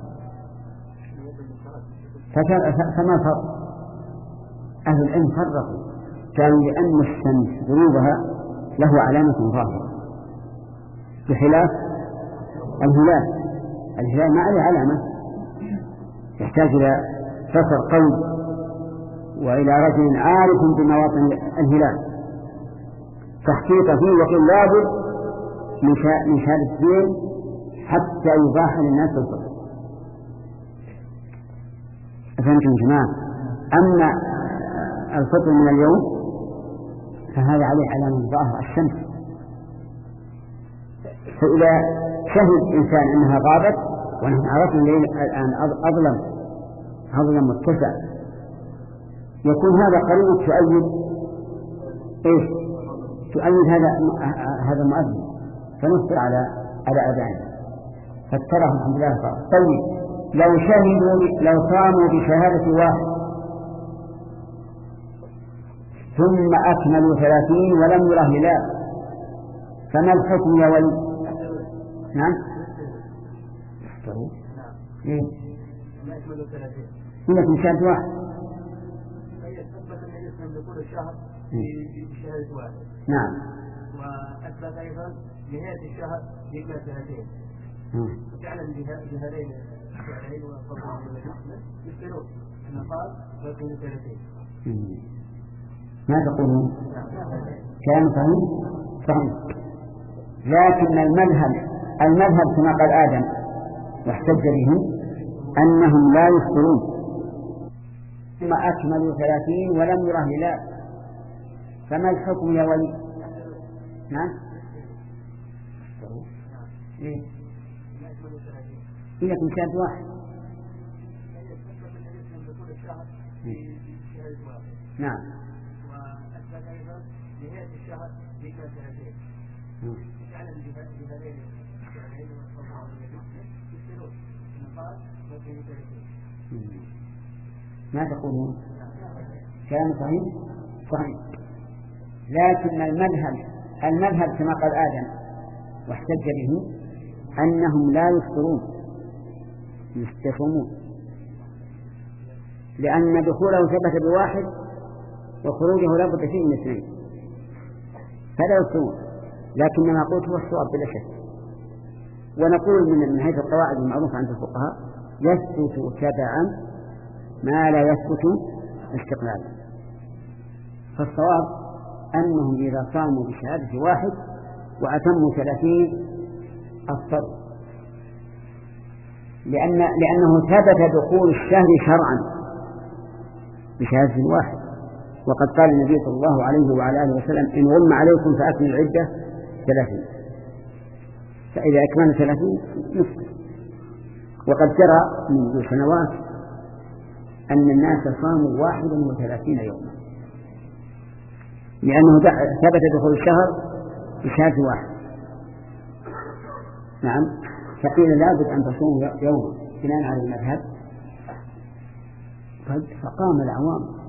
فما الفرق؟ أهل العلم فرقوا، كانوا لأن الشمس غروبها له علامة ظاهرة بخلاف الهلال. الهلال ما عليه علامة، يحتاج إلى فصل قوي وإلى رجل عارف بمواطن الهلال تحقيق فيه، وقل لابد من شهادة الدين حتى يباح للناس الفطر. أفهمتم يا جماعة؟ أما الفطر من اليوم فهذا عليه علامة ظاهرة الشمس. فإذا شهد إنسان أنها غابت ونحن عرفنا الليل الآن أظلم أظلم متسع، يكون هذا قريب تؤيد إيش؟ تؤيد هذا هذا المؤذن فنصبر على على أذانه فاترهم الحمد لله صار. طيب لو شهدوا لو صاموا بشهادة واحد ثم أكملوا ثلاثين ولم يره هلال فما الحكم يا ولي؟ نعم إيه؟ إنكم شهادة واحد بشهادة واحد. نعم. وأثبت أيضا نهاية الشهر يكمل سنتين. وفعلا بهذين الشهرين وفضلهم يفترون أن قال ويكون سنتين. ما تقولون؟ كلام صحيح؟ صحيح. لكن المذهب المذهب كما قال آدم واحتج به أنهم لا يفطرون ثم أكملوا ثلاثين ولم يره هلال فما الحكم يا ولي؟ نعم؟ إيه؟ إنكم شهد واحد. نعم. وأثبت أيضا نهاية الشهر يكمل سنتين. فعلا بهذين الشهرين والفضل يفترون أن قال ويكون سنتين. ما تقولون؟ كلام صحيح؟ صحيح. لكن المذهب المذهب كما قال آدم واحتج به أنهم لا يفطرون يستقيمون لأن دخوله ثبت بواحد وخروجه لا بد فيه من اثنين فلا يفطرون. لكن ما قلت هو الصواب بلا شك. ونقول من هذه القواعد المعروفة عند الفقهاء يثبت تبعا ما لا يثبت استقلالا. فالصواب أنهم إذا صاموا بشهادة واحد وأتموا ثلاثين أفطروا لأن لأنه ثبت دخول الشهر شرعا بشهادة واحد. وقد قال النبي صلى الله عليه وعلى آله وسلم إن غم عليكم فأكملوا العدة ثلاثين فإذا أكملوا ثلاثين نفطر. وقد جرى منذ سنوات أن الناس صاموا واحدا وثلاثين يوما لأنه ثبت دخول الشهر بشهادة واحد. نعم. فقيل لابد أن تصوم يوما بناء على المذهب فقام العوام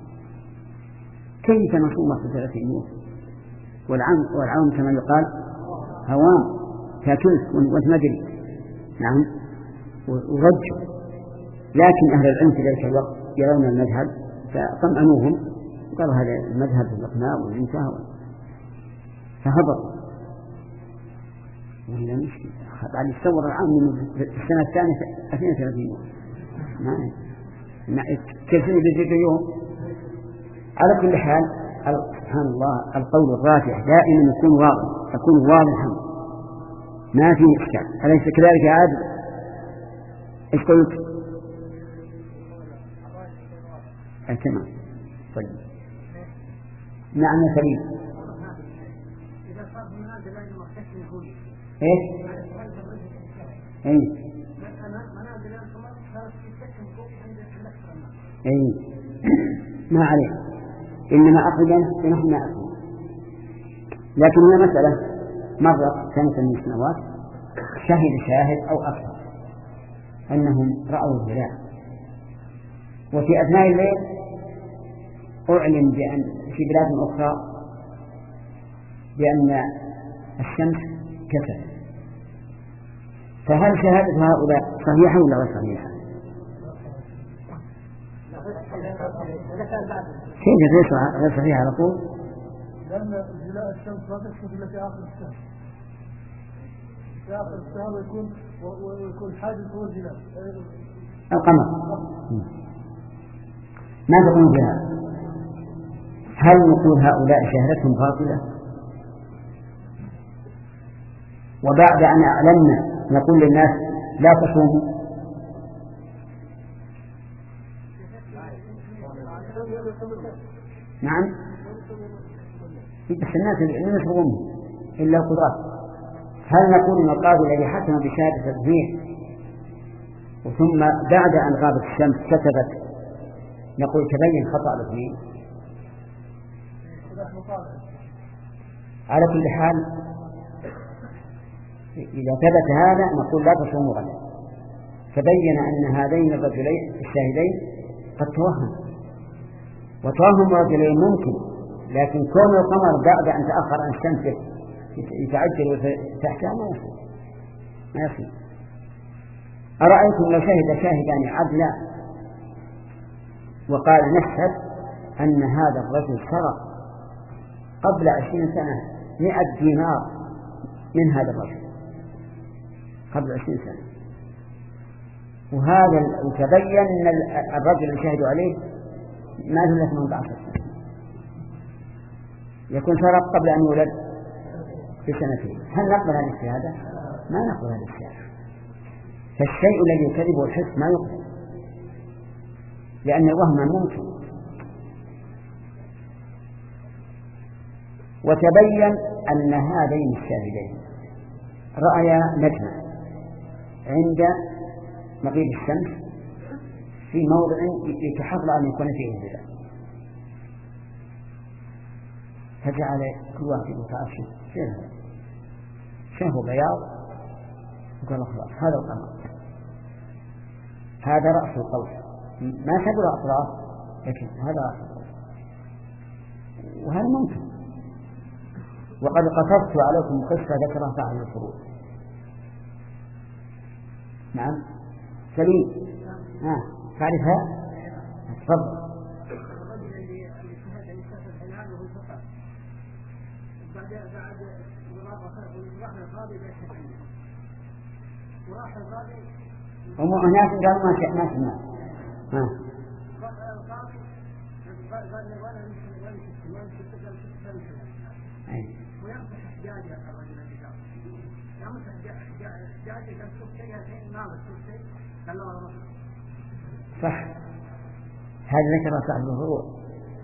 كيف نصوم في ثلاثين يوم والعام والعوام كما يقال هوام تاكلت وانت ما تدري. نعم. ورجوا. لكن أهل العلم في ذلك الوقت يرون المذهب فطمأنوهم وقالوا هذا المذهب في الإقناع والانتهاء فهبطوا ولا مشكلة بعد يتصور العام من السنة الثانية اثنين وثلاثين يوم ما كيف يجي يوم. على كل حال سبحان الله القول الراجح دائما يكون واضح يكون واضحا ما فيه إشكال. أليس كذلك يا عادل؟ إيش قلت؟ أه تمام. طيب نعم يا سليم. إيه؟ إيه؟ إيه؟ ما عليه إنما أخذنا ونحن ما أخذنا. لكن هنا مسألة مرة سنة من السنوات شهد شاهد أو أكثر أنهم رأوا الهلال وفي أثناء الليل أعلن بأن في بلاد أخرى بأن الشمس كسفت فهل شهادة هؤلاء صحيحة ولا غير صحيحة؟ كيف غير صحيحة على طول؟ لأن جلاء الشمس لا تكشف إلا في آخر الشهر في آخر الشهر ويكون ويكون حادث هو الجلاء القمر. ما تقول بها؟ هل نقول هؤلاء شهادتهم باطلة وبعد أن أعلمنا نقول للناس لا تصوموا؟ نعم. بس الناس اللي يشربون إلا القضاة. هل نقول إن القاضي الذي حكم بشهادة التضييع وثم بعد أن غابت الشمس كتبت نقول تبين خطأ الاثنين؟ على كل حال إذا ثبت هذا نقول لا تصوموا غدا. تبين أن هذين الرجلين الشاهدين قد توهم، وتوهم الرجلين ممكن، لكن كون القمر بعد أن تأخر عن الشمس يتعجل وتحتها ما يصير ما يصير. أرأيتم لو شهد شاهدان عدلا وقال نشهد أن هذا الرجل سرق قبل عشرين سنة مئة دينار من هذا الرجل قبل عشرين سنة، وهذا وتبين أن الرجل اللي شهدوا عليه ما له ثمانية عشر سنة، يكون سرق قبل أن يولد بسنتين. هل نقبل هذه الشهادة؟ ما نقبل هذه الشهادة. فالشيء الذي يكذبه الحس ما يقبل، لأن الوهم ممكن. وتبين أن هذين الشاهدين رأيا نجما عند مغيب الشمس في موضع يتحرى أن يكون فيه الهلال، فجعل كل واحد يتعشى شيء شافوا بياض وقال خلاص هذا القمر، هذا رأس القوس، ما شبه أطراف لكن هذا رأس القوس، وهذا ممكن. وقد قصصت عليكم قصة ذكرها صاحب الفروض. نعم سليم ها تعرفها؟ تفضل. هم هناك قالوا ما شاء ما سمع ها ويمسح حجاجه الرجل اللي قال يمسح حجاجه كان تشوف شيء الحين ما بتشوف شيء قال له والله صح. هذا ذكر صاحب الفروع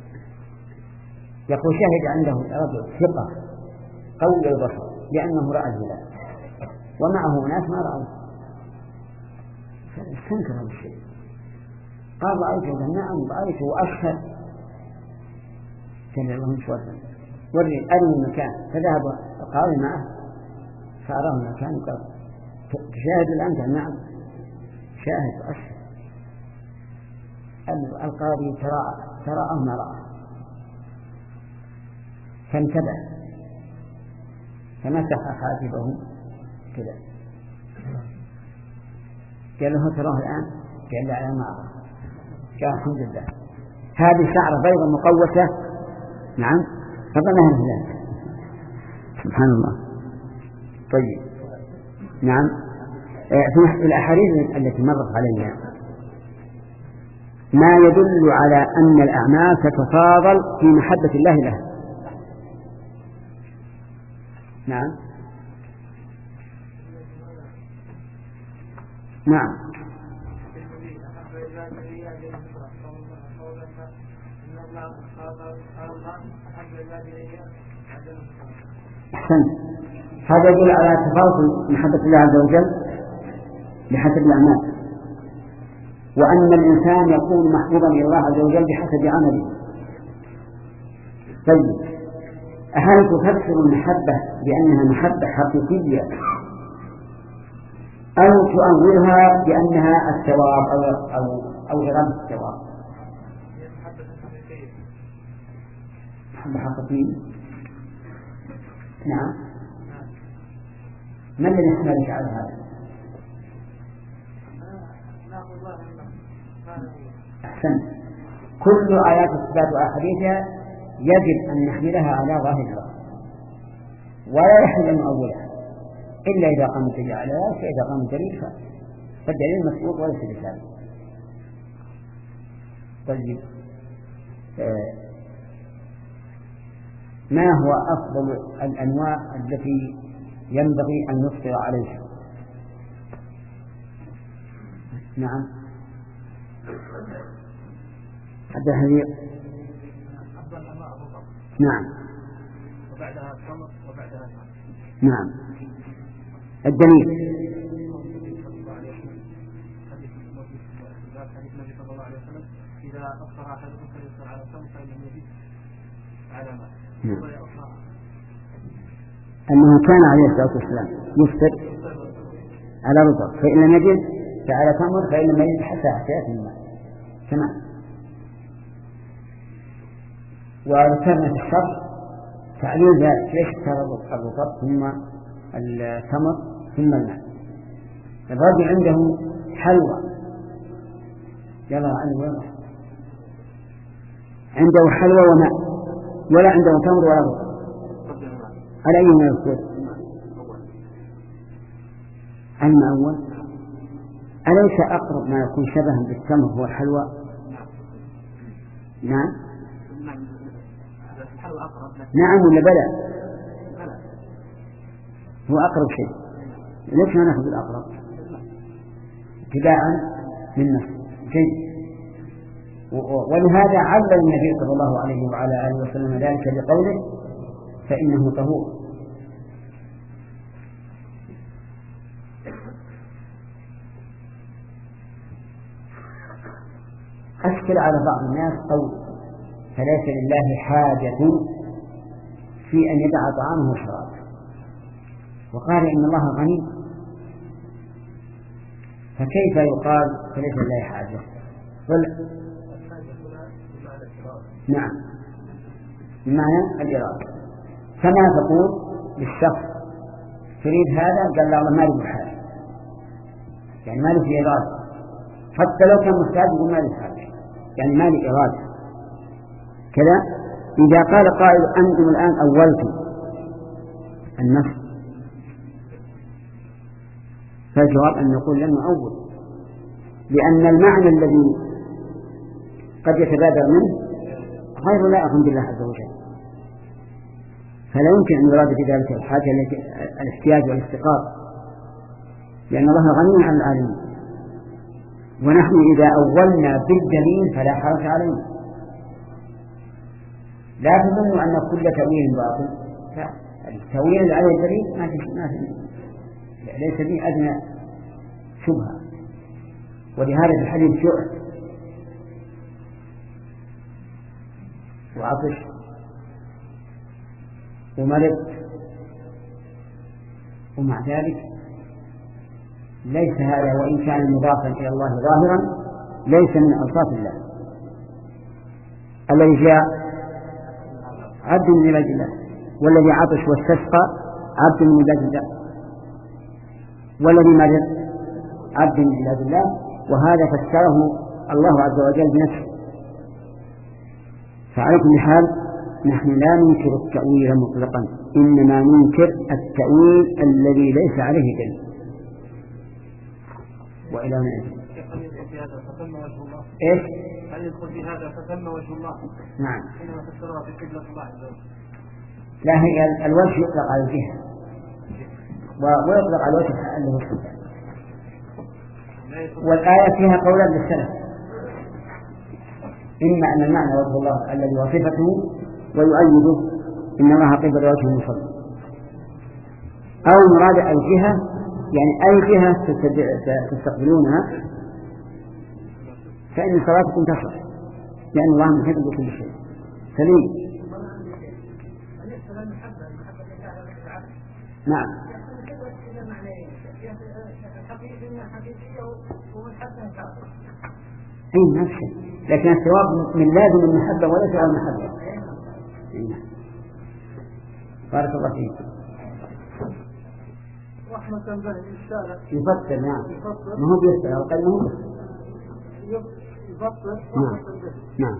يقول شهد عنده رجل ثقة قوي البصر لأنه رأى الهلال ومعه ناس ما رأوا، فاستنكر هذا الشيء قال رأيته قال نعم رأيته وأشهد كان لهم شوارا ورني أرني المكان، فذهب القاضي معه فأراه المكان وقال تشاهد الآن؟ قال نعم شاهد وأشهد. القاضي تراءى تراءى ما رأى فانتبه فمسح حاجبه كذا قال له تراه الآن؟ قال لا ما أرى. قال الحمد لله هذه شعرة بيضاء مقوسة نعم فظنها الهلال سبحان الله. طيب نعم في الأحاديث التي مرت علينا ما يدل على أن الأعمال تتفاضل في محبة الله لها. نعم نعم أحسن. هذا يدل على تفاضل محبة الله عز وجل بحسب الأعمال، وأن الإنسان يكون محبوبا إلى الله عز وجل بحسب عمله. طيب هل تفسر المحبة بأنها محبة حقيقية أو تؤولها بأنها الثواب أو أو أو إرادة الثواب؟ محبة حقيقية. نعم ما الذي يحملك على هذا؟ أحسن. كل آيات الصفات وأحاديثها يجب أن نحملها على ظاهرها ولا يحل أن نؤولها إلا إذا قامت الدليل على ذلك، فإذا قام الدليل فالدليل مسبوق وليس بثابت. طيب آه ما هو أفضل الأنواع التي ينبغي أن يفطر عليها؟ نعم عبد الحليم. نعم وبعدها التمر وبعدها نعم. الدليل حديث النبي صلى الله عليه وسلم إذا أفطر أحدكم فليفطر على التمر فإن يجد على ماء. أنه كان عليه الصلاة والسلام يفطر على رطب، فإن لم يجد فعلى تمر، فإن لم يجد حتى حسيات من الماء. تمام. وذكرنا في الشرح تعليل ذلك، ليش اختار الرطب ثم التمر ثم الماء؟ الرجل عنده حلوى، يلا عنه وين عنده حلوى وماء، ولا عنده تمر ولا رطب، على أي ما يصير؟ الماء أول. أليس أقرب ما يكون شبها بالتمر هو الحلوى؟ نعم. نعم ولا بلى؟ هو أقرب شيء. ليش ما نأخذ الأقرب؟ ابتداء من نفسه. جيد. ولهذا علل النبي صلى الله عليه وعلى آله وسلم ذلك بقوله فإنه طهور. أشكل على بعض الناس قول فليس لله حاجة في أن يدع طعامه وشرابه، وقال إن الله غني، فكيف يقال فليس لله حاجة؟ ولا نعم بمعنى الإرادة. كما تقول للشخص تريد هذا، قال لا والله ما لي حاجة، يعني ما لي في إرادة، حتى لو كان محتاج يقول ما لي حاجة، يعني ما لي إرادة كذا. إذا قال قائل أنتم الآن أولتم النفس، فالجواب أن نقول لن نؤول، لأن المعنى الذي قد يتبادر منه غير لائق بالله عز وجل، فلا يمكن أن يراد في ذلك الحاجة التي الاحتياج والافتقار، لأن الله غني عن العالمين، ونحن إذا أولنا بالدليل فلا حرج علينا. لا تظنوا أن كل تأويل باطل، لا، التأويل على الدليل ما في ما في ليس به أدنى شبهة. ولهذا في الحديث جوع وعطش ومرض، ومع ذلك ليس هذا وإن كان مضافا إلى الله ظاهرا ليس من أوصاف الله. الذي جاء عبد من عباد الله، والذي عطش واستسقى عبد من عباد الله، والذي مرض عبد من عباد الله، وهذا فسره الله عز وجل بنفسه. فعلى كل حال نحن لا ننكر التأويل مطلقا، إنما ننكر التأويل الذي ليس عليه دليل. وإلى من إيش؟ هل يدخل في هذا فثم وجه الله؟ نعم. حينما فسرها في قبلة الله عز وجل. لا، هي الوجه يطلق على الجهة ويطلق على الوجه اللي هو السلطان، والآية فيها قولا للسلف، إما أن المعنى وجه الله الذي وصفته ويؤيده إن الله قبل وجه المصلي، أو مراد الجهة يعني أي جهة تستقبلونها فإن صلاتكم تصح، لأن الله محب بكل شيء. سليم. نعم. أي نفسه، لكن الثواب من لازم المحبة وليس على المحبة. بارك الله فيك. رحمة به الشارع يفطر. نعم. ما هو بيسأل أو قال ما هو يفطر نعم. رحمة به. نعم.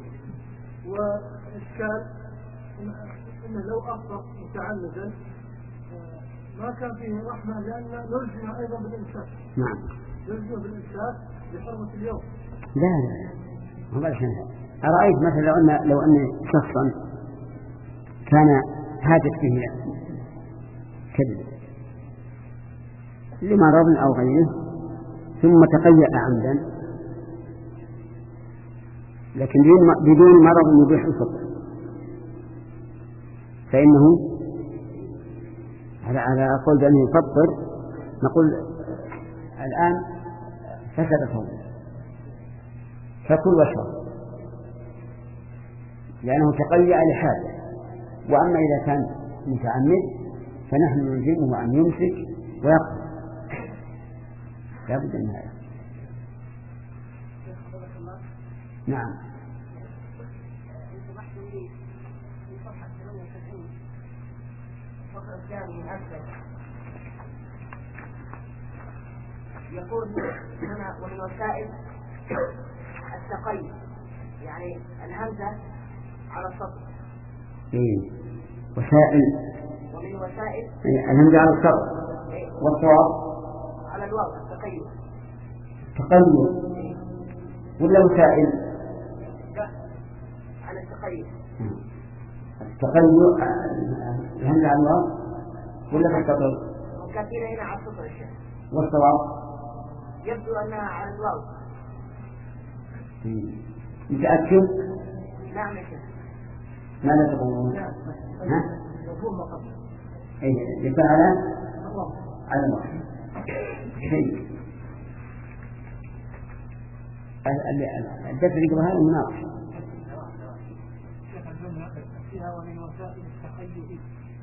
وإشكال إنه لو أفطر متعمدا ما كان فيه رحمة، لأن نلزم أيضا بالإمساك. نعم. نلزم بالإمساك بحرمة اليوم. لا لا ما قال شيء. أرأيت مثلا لو أن لو أن شخصا كان هاجت به كذب لمرض أو غيره ثم تقيأ عمدا، لكن بدون مرض يبيح الفطر، فإنه على قول بأنه يفطر نقول الآن فسد صومه، فكل واشرب لأنه تقيأ لحاجة. وأما إذا كان متعمد فنحن نلزمه أن يمسك ويقضي، لا بد من هذا. نعم. يقول هنا ومن وسائل التقيد، يعني الهمزة على السطر. إيه. وسائل. ومن وسائل إيه. الهمزة على السطر. إيه. والصواب على الواو التقيد. تقيد ولا وسائل؟ لا، على التقيد. التقيد الهمزة على الواو ولا في السطر؟ وكثير هنا على السطر الشيخ. والصواب يبدو أنها على الواو. متأكد؟ نعم يا شيخ. ماذا تقولون؟ ها؟ مفهوم فقط. إيه يكون على على الواو. شيء الدفع اللي قبلها المناقشة. شيخ الجملة فيها ومن وسائل التقيد.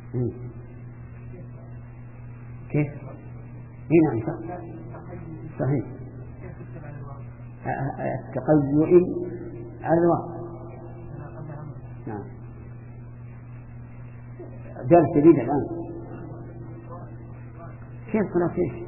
كيف؟ اي نعم صح. صحيح. التقيؤ على الواقع. نعم. درس جديد الآن. كيف خلاص ايش؟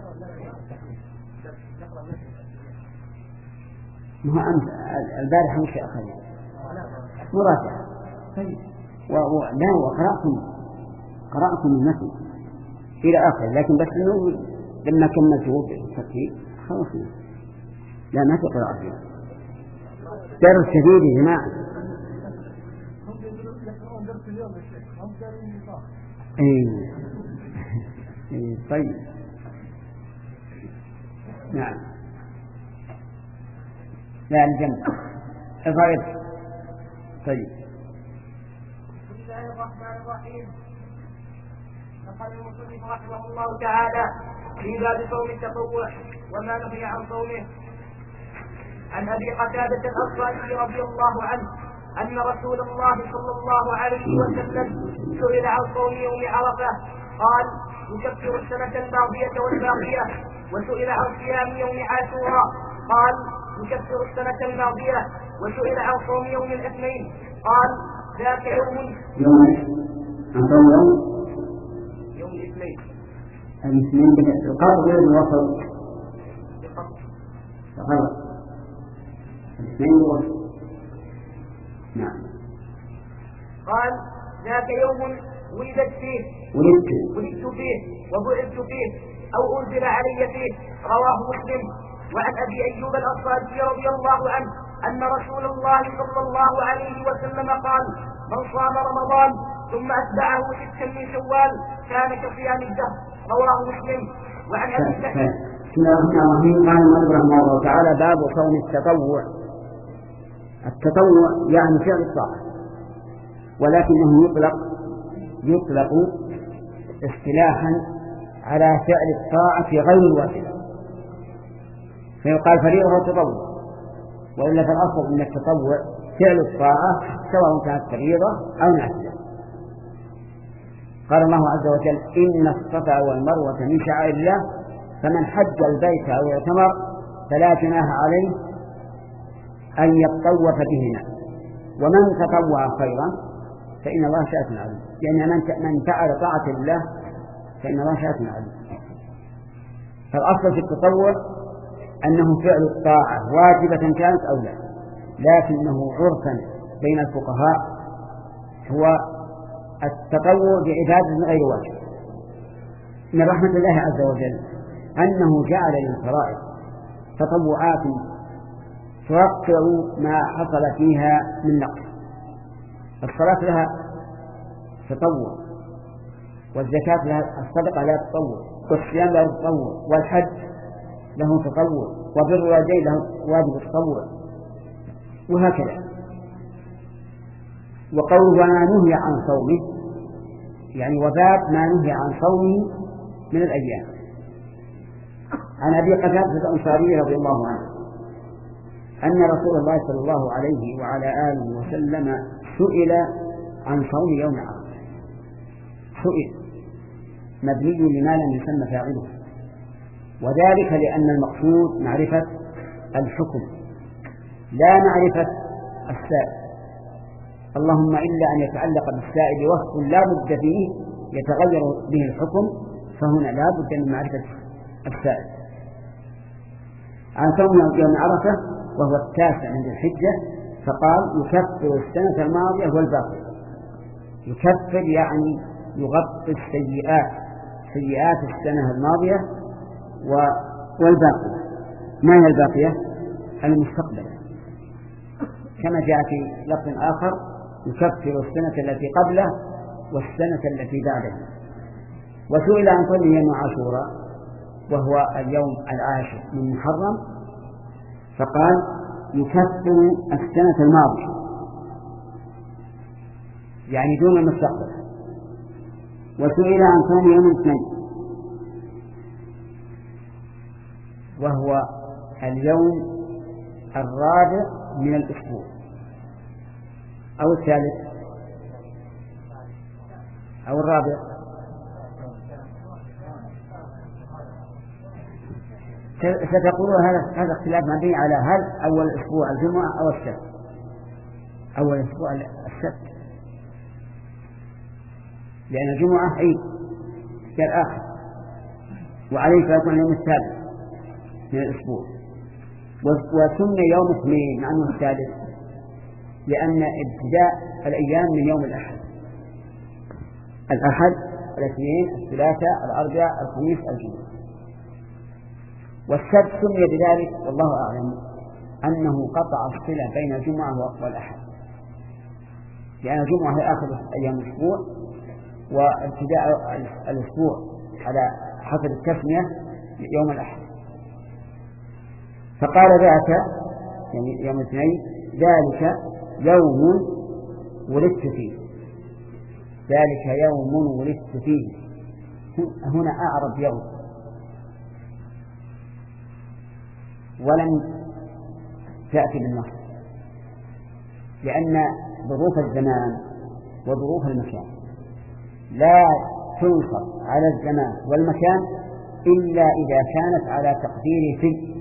ما هو أمس البارحة مش أخذ مراجعة. طيب. ولا وقرأتم قرأتم المتن إلى آخر، لكن بس إنه لما كملته بالترتيب خلصنا. لا ما تقرأ فيها. درس شديد يا جماعة. إيه. إيه طيب. نعم. لا الجنب. الضرب. طيب. بسم الله الرحمن الرحيم. قال المصنف رحمه الله تعالى في باب صوم التطوع وما نهي عن صومه. عن ابي قتادة الانصاري رضي الله عنه ان رسول الله صلى الله عليه وسلم سئل عن صوم يوم عرفة قال يكفر السنة الماضية والباقية، وسئل عن صيام يوم عاشوراء قال يكفر السنة الماضية، وسئل عن صوم يوم الاثنين قال ذاك يوم يوم يوم الاثنين. الاثنين بالقرض غير الوصل. غلط. الاثنين الوصل. نعم. قال ذاك يوم ولدت فيه ولدت ولدت فيه وبعثت فيه أو أنزل علي فيه. رواه مسلم. وعن أبي أيوب الأنصاري رضي الله عنه أن رسول الله صلى الله عليه وسلم قال من صام رمضان ثم أتبعه ستا من شوال كان كصيام الدهر. رواه مسلم. وعن أبي سعيد. بسم الله الرحمن الرحيم. قال المؤلف رحمه الله تعالى باب صوم التطوع. التطوع يعني فعل الطاعة، ولكنه يطلق يطلق اصطلاحا على فعل الطاعة غير الواجبة، فيقال فريضة التطوع، وإلا فالأصل من التطوع فعل الطاعة سواء كانت فريضة أو نافلة. قال الله عز وجل إن الصفا والمروة من شعائر الله فمن حج البيت أو اعتمر فلا جناح عليه أن يتطوف بهما ومن تطوع خيرا فإن الله شاكر عليم. يعني من فعل طاعة الله فإن الله شاكر عليم. فالأصل في التطوع أنه فعل الطاعة واجبة كانت أو لا، لكنه عرفا بين الفقهاء هو التطوع بعبادة غير واجب. من رحمة الله عز وجل أنه جعل للفرائض تطوعات توقع ما حصل فيها من نقص. الصلاة لها تطوع، والزكاة لها، الصدقة لها تطوع، والصيام له تطوع، والحج له تطوع، وبر الوالدين له واجب التطوع، وهكذا. وقوله ما نهي عن صومه يعني وباب ما نهي عن صومه من الأيام. عن أبي قتادة الأنصاري رضي الله عنه أن رسول الله صلى الله عليه وعلى آله وسلم سئل عن صوم يوم عرفة. سئل مبني لما لم يسمى فاعله، وذلك لأن المقصود معرفة الحكم لا معرفة السائل، اللهم إلا أن يتعلق بالسائل وصف لا بد فيه يتغير به الحكم، فهنا لا بد من معرفة السائل. عن صوم يوم عرفة وهو التاسع من ذي الحجة، فقال يكفر السنة الماضية والباقية. يكفر يعني يغطي السيئات سيئات السنة الماضية والباقية. ما هي الباقية؟ المستقبلة، كما جاء في لفظ آخر يكفر السنة التي قبله والسنة التي بعده. وسئل عن صوم يوم عاشوراء وهو اليوم العاشر من محرم، فقال يكفر السنة الماضية يعني دون المستقبل. وسئل عن صوم يوم الاثنين وهو اليوم الرابع من الأسبوع أو الثالث أو الرابع، ستقولون هذا هذا اختلاف مبني على هل أول أسبوع الجمعة أو السبت. أول أسبوع السبت، لأن الجمعة عيد كالآخر، وعليه فيكون اليوم الثالث من الأسبوع. وسمي يوم اثنين مع أنه الثالث لأن ابتداء الأيام من يوم الأحد، الأحد الاثنين الثلاثاء الأربعاء الخميس الجمعة. والسبت سمي بذلك والله أعلم أنه قطع الصلة بين الجمعة والأحد، لأن الجمعة هي آخر أيام الأسبوع، وابتداء الأسبوع على حسب التسمية يوم الأحد. فقال ذاك يعني يوم الاثنين ذلك يوم ولدت فيه، ذلك يوم ولدت فيه، هنا أعرب يوم ولم تأتي بالنص، لأن ظروف الزمان وظروف المكان لا تنصب على الزمان والمكان إلا إذا كانت على تقدير في.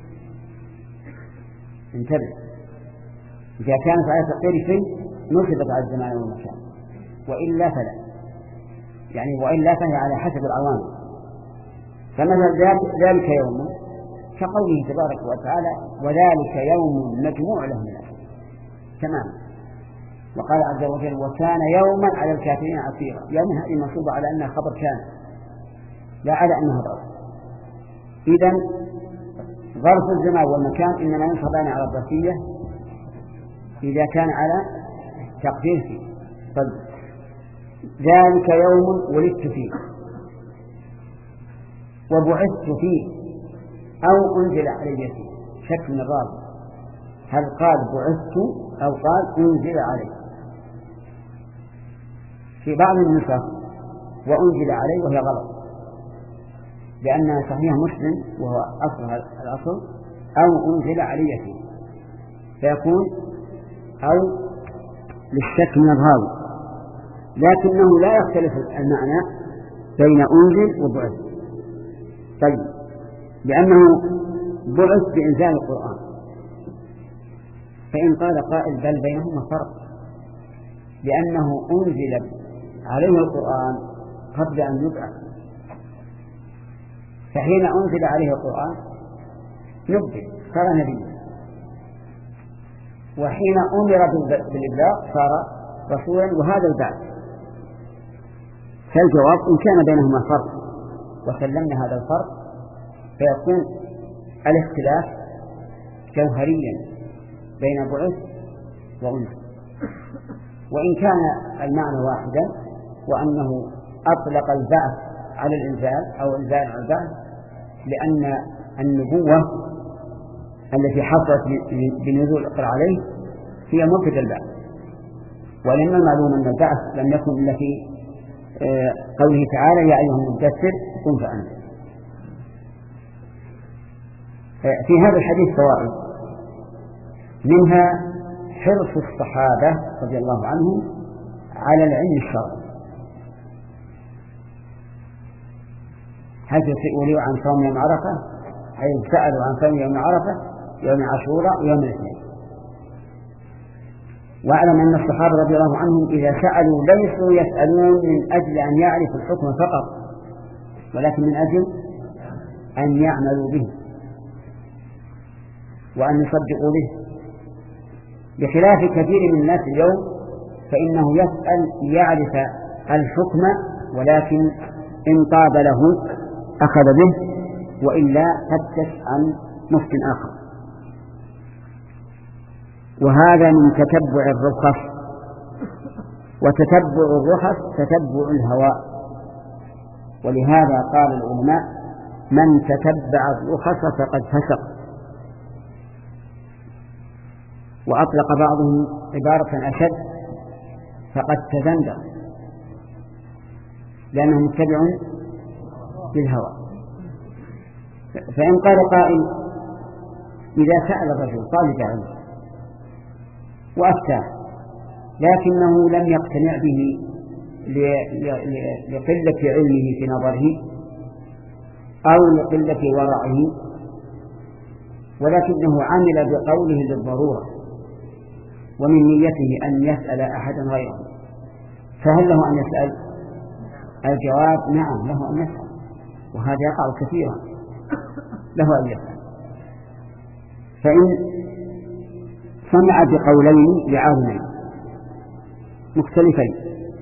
انتبه، إذا كانت على تقدير في نصبت على الزمان والمكان، وإلا فلا، يعني وإلا فهي على حسب العوامل. فمثلا ذلك يوم كقوله تبارك وتعالى وذلك يوم مجموع له الناس تماما. وقال عز وجل وكان يوما على الكافرين عسيرا. يوم هذه منصوبة على أنها خبر كان لا على أنها ظرف. إذن ظرف الزمان والمكان إنما ينصبان على الظرفية إذا كان على تقدير فيه. طيب ذلك يوم ولدت فيه وبعثت فيه أو أنزل علي فيه، شك من الرابع، هل قال بعثت أو قال أنزل علي؟ في بعض النسخ وأنزل علي وهي غلط، لأنها صحيح مسلم وهو أصلها الأصل أو أنزل علي فيه، فيكون أو للشك من الراوي، لكنه لا يختلف المعنى بين أنزل وبعث. طيب لأنه بعث بإنزال القرآن، فإن قال قائل بل بينهما فرق، لأنه أنزل عليه القرآن قبل أن يبعث، فحين أنزل عليه القرآن نبذ صار نبيا، وحين أمر بالإبلاغ صار رسولا، وهذا البعث. فالجواب إن كان بينهما فرق وسلمنا هذا الفرق فيكون الاختلاف جوهريا بين بعث وأنزل. وإن كان المعنى واحدا وأنه أطلق البعث على الإنزال أو إنزال على البعث، لأن النبوة التي حصلت بنزول اقرأ عليه هي مبتدأ البعث، ولأن المعلوم أن البعث لم يكن إلا في قوله تعالى يا أيها المدثر قم فأنذر. في هذا الحديث فوائد، منها حرص الصحابة رضي الله عنهم على العلم الشرعي، هل سئلوا عن صوم يوم عرفة؟ أي سألوا عن صوم يوم عرفة، يوم عاشوراء ويوم الاثنين. واعلم أن الصحابة رضي الله عنهم إذا سألوا ليسوا يسألون من أجل أن يعرفوا الحكم فقط، ولكن من أجل أن يعملوا به وأن يصدقوا به، بخلاف كثير من الناس اليوم فإنه يسأل يعرف الحكم، ولكن إن طاب له أخذ به، وإلا فتش عن مفت آخر. وهذا من تتبع الرخص، وتتبع الرخص تتبع الهوى. ولهذا قال العلماء: من تتبع الرخص فقد فسق. وأطلق بعضهم عبارة أشد: فقد تزندق، لأنه متبع للهوى. فإن قال قائل: إذا سأل الرجل طالب علم وأفتاه لكنه لم يقتنع به لقلة علمه في نظره أو لقلة ورعه، ولكنه عمل بقوله للضرورة ومن نيته أن يسأل أحدا غيره، فهل له أن يسأل؟ الجواب: نعم، له أن يسأل، وهذا يقع كثيرا، له أن يسأل. فإن سمع بقولين لعالمين مختلفين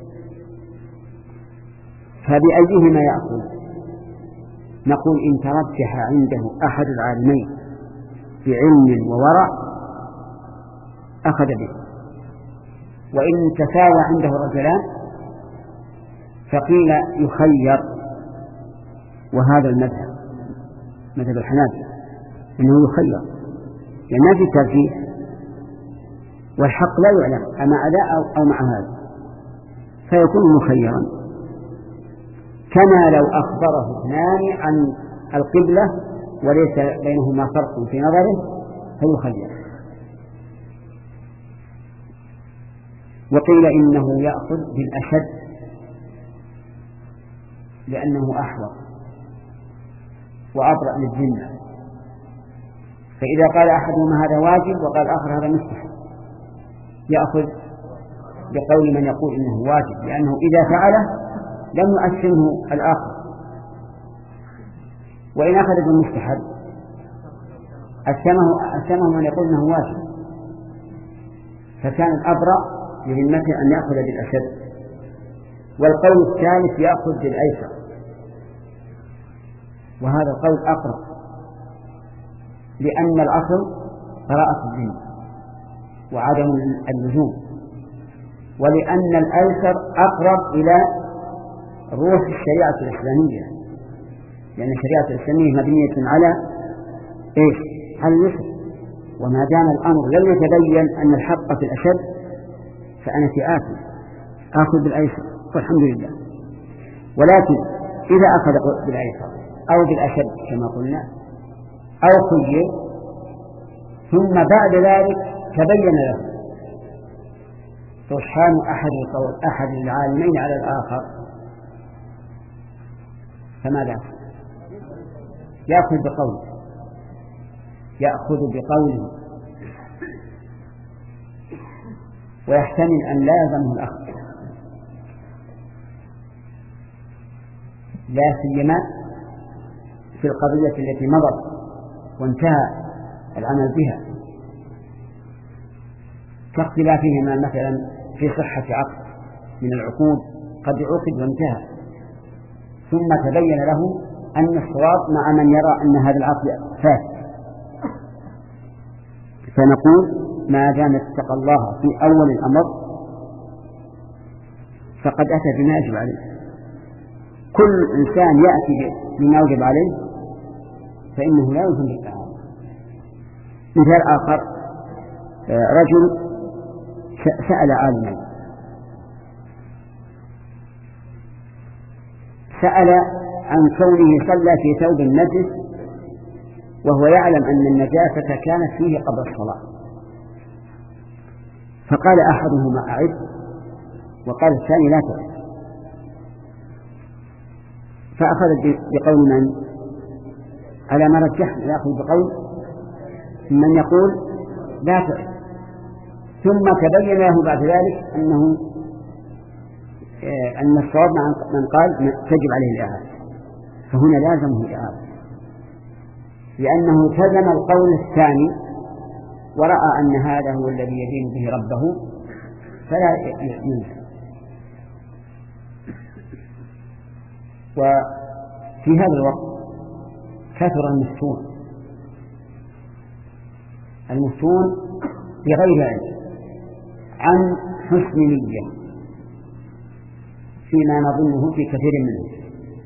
فبأيهما يأخذ؟ نقول: إن ترجح عنده أحد العالمين بعلم وورع أخذ به، وإن تساوى عنده رجلان فقيل يخير. وهذا المذهب مذهب الحنابلة إنه يخير، لأن ما في ترجيح، والحق لا يعلم أمع هذا أو مع هذا، فيكون مخيرا. كما لو أخبره اثنان عن القبلة وليس بينهما فرق في نظره فيخير. وقيل إنه يأخذ بالأشد لأنه أحوط وأبرأ للذمة، فإذا قال أحدهما هذا واجب وقال آخر هذا مستحب يأخذ بقول من يقول إنه واجب، لأنه إذا فعله لم يؤثمه الآخر. وإن أخذ بالمستحب أثمه من يقول إنه واجب، فكان الأبرأ لذمته أن يأخذ بالأشد. والقول الثالث يأخذ بالأيسر، وهذا القول أقرب، لأن الأصل براءة الذمة وعدم اللزوم، ولأن الأيسر أقرب إلى روح الشريعة الإسلامية، لأن الشريعة الإسلامية مبنية على إيش؟ على اليسر. وما دام الأمر لم يتبين أن الحق في الأشد فأنا في آثم آخذ بالأيسر والحمد لله. ولكن إذا أخذ بالأيسر أو بالأشد كما قلنا أو خير ثم بعد ذلك تبين له رجحان أحد القول أحد العالمين على الآخر، فماذا؟ يأخذ بقوله يأخذ بقوله ويحتمل أن لا يلزمه الأخذ، لا سيما في القضية التي مضت وانتهى العمل بها، كاختلافهما مثلا في صحة عقد من العقود، قد عقد وانتهى ثم تبين له أن الصواب مع من يرى أن هذا العقد فاسد، فنقول ما دام اتقى الله في أول الأمر فقد أتى بما يجب عليه. كل إنسان يأتي بما يجب عليه فإنه لا يلزم بالتعاون. مثال آخر: رجل سأل عالما سأل عن كونه صلى في ثوب النجس وهو يعلم أن النجاسة كانت فيه قبل الصلاة، فقال أحدهما أعد وقال الثاني لا تعد، فأخذ بقول من على ما رجحنا يأخذ بقول من يقول لا تعد، ثم تبين له بعد ذلك أنه أن الصواب من قال تجب عليه الإعادة، فهنا لازمه الإعادة لأنه تزم القول الثاني ورأى أن هذا هو الذي يدين به ربه فلا ينسى. وفي هذا الوقت كثر المفتون المفتون بغير علم عن حسن نية فيما نظنه في كثير منه،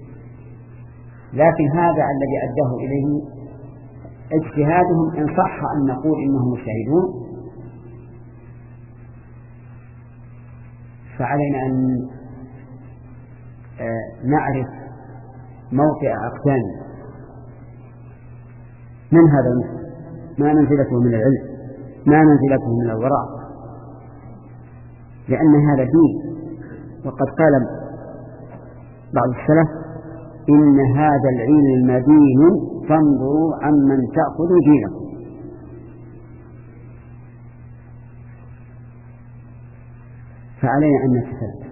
لكن هذا الذي أداه إليه اجتهادهم إن صح أن نقول إنهم مجتهدون، فعلينا أن نعرف موقع أقدامنا من هذا المسلم، ما منزلته من العلم، ما منزلته من الوراء، لأن هذا دين. وقد قال بعض السلف إن هذا العلم مدين فانظروا عمن تأخذوا دينكم. فعلينا أن نتثبت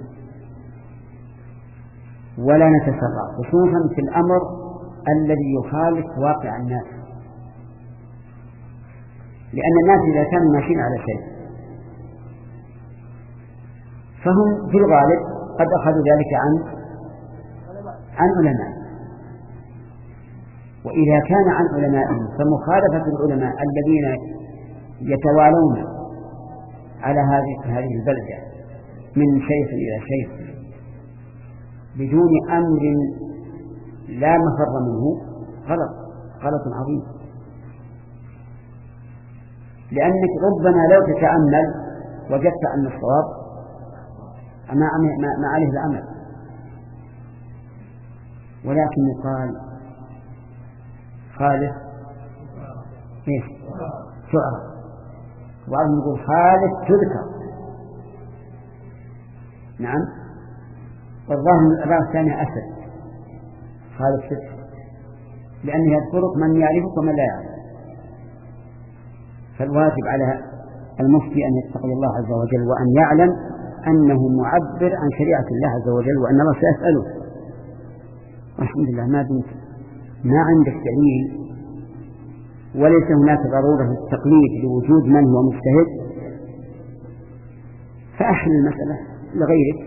ولا نتسرع، خصوصا في الأمر الذي يخالف واقع الناس، لأن الناس إذا كانوا ماشيين على شيء فهم في الغالب قد أخذوا ذلك عن عن علماء، وإذا كان عن علمائهم فمخالفة العلماء الذين يتوالون على هذه هذه البلدة من شيخ إلى شيخ بدون أمر لا مفر منه غلط غلط عظيم، لأنك ربما لو تتأمل وجدت أن الصواب ما ما عليه الأمل، ولكن يقال خالف ايش شعر، وبعضهم يقول خالف تذكر. نعم، والظاهر الرأس الثانية أسد خالف تذكر، لأنه يذكرك من يعرفك ومن لا يعرف. فالواجب على المفتي أن يتقي الله عز وجل وأن يعلم أنه معبر عن شريعة الله عز وجل وأن الله سيسأله. الحمد لله ما دمت ما عندك دليل وليس هناك ضرورة التقليد لوجود من هو مجتهد فأحل المسألة لغيرك.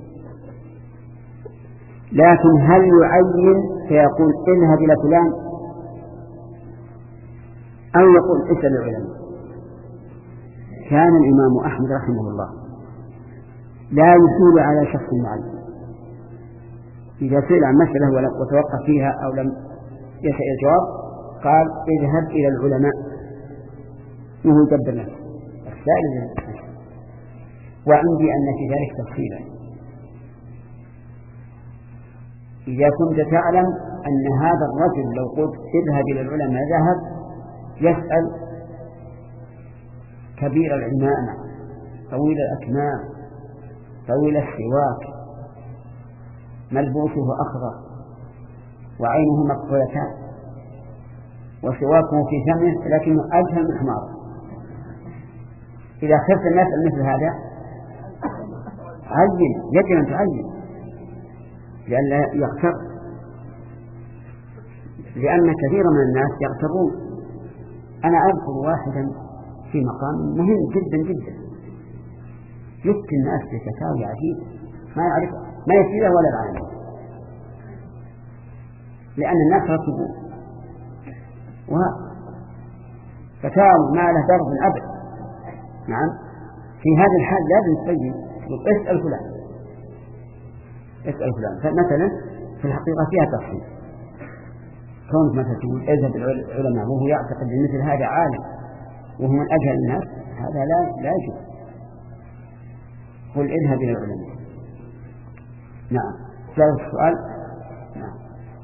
لكن هل يعين فيقول اذهب إلى فلان أو يقول اسأل العلماء؟ كان الإمام أحمد رحمه الله لا يسول على شخص معين، إذا سئل عن مسألة وتوقف فيها أو لم يسأل الجواب قال اذهب إلى العلماء وهو يدبر نفسه السائل. وعندي أن في ذلك تفصيلا، إذا كنت تعلم أن هذا الرجل لو قلت اذهب إلى العلماء ذهب يسأل كبير العلماء طويل الأكمام طويل السواك ملبوسه أخضر وعينه مقفولتان وسواكه في فمه لكنه أجهل من حمار، إذا خفت الناس مثل هذا عين، يجب أن تعين لئلا يغتر، لأن كثيرا من الناس يغترون. أنا أذكر واحدا في مقام مهم جدا جدا يفتي الناس بفتاوى عجيبة ما يعرف ما يفيده ولا العالم، لأن الناس رتبوا وفتاوى ما له درب الأبد. نعم، في هذا الحال لازم تبين اسأل فلان اسأل فلان. فمثلا في الحقيقة فيها تفصيل، كونك مثلا تقول اذهب العلماء وهو يعتقد أن مثل هذا عالم وهو من أجهل الناس، هذا لا لا يجوز. قل اذهب إلى العلماء. نعم، جاء السؤال. نعم.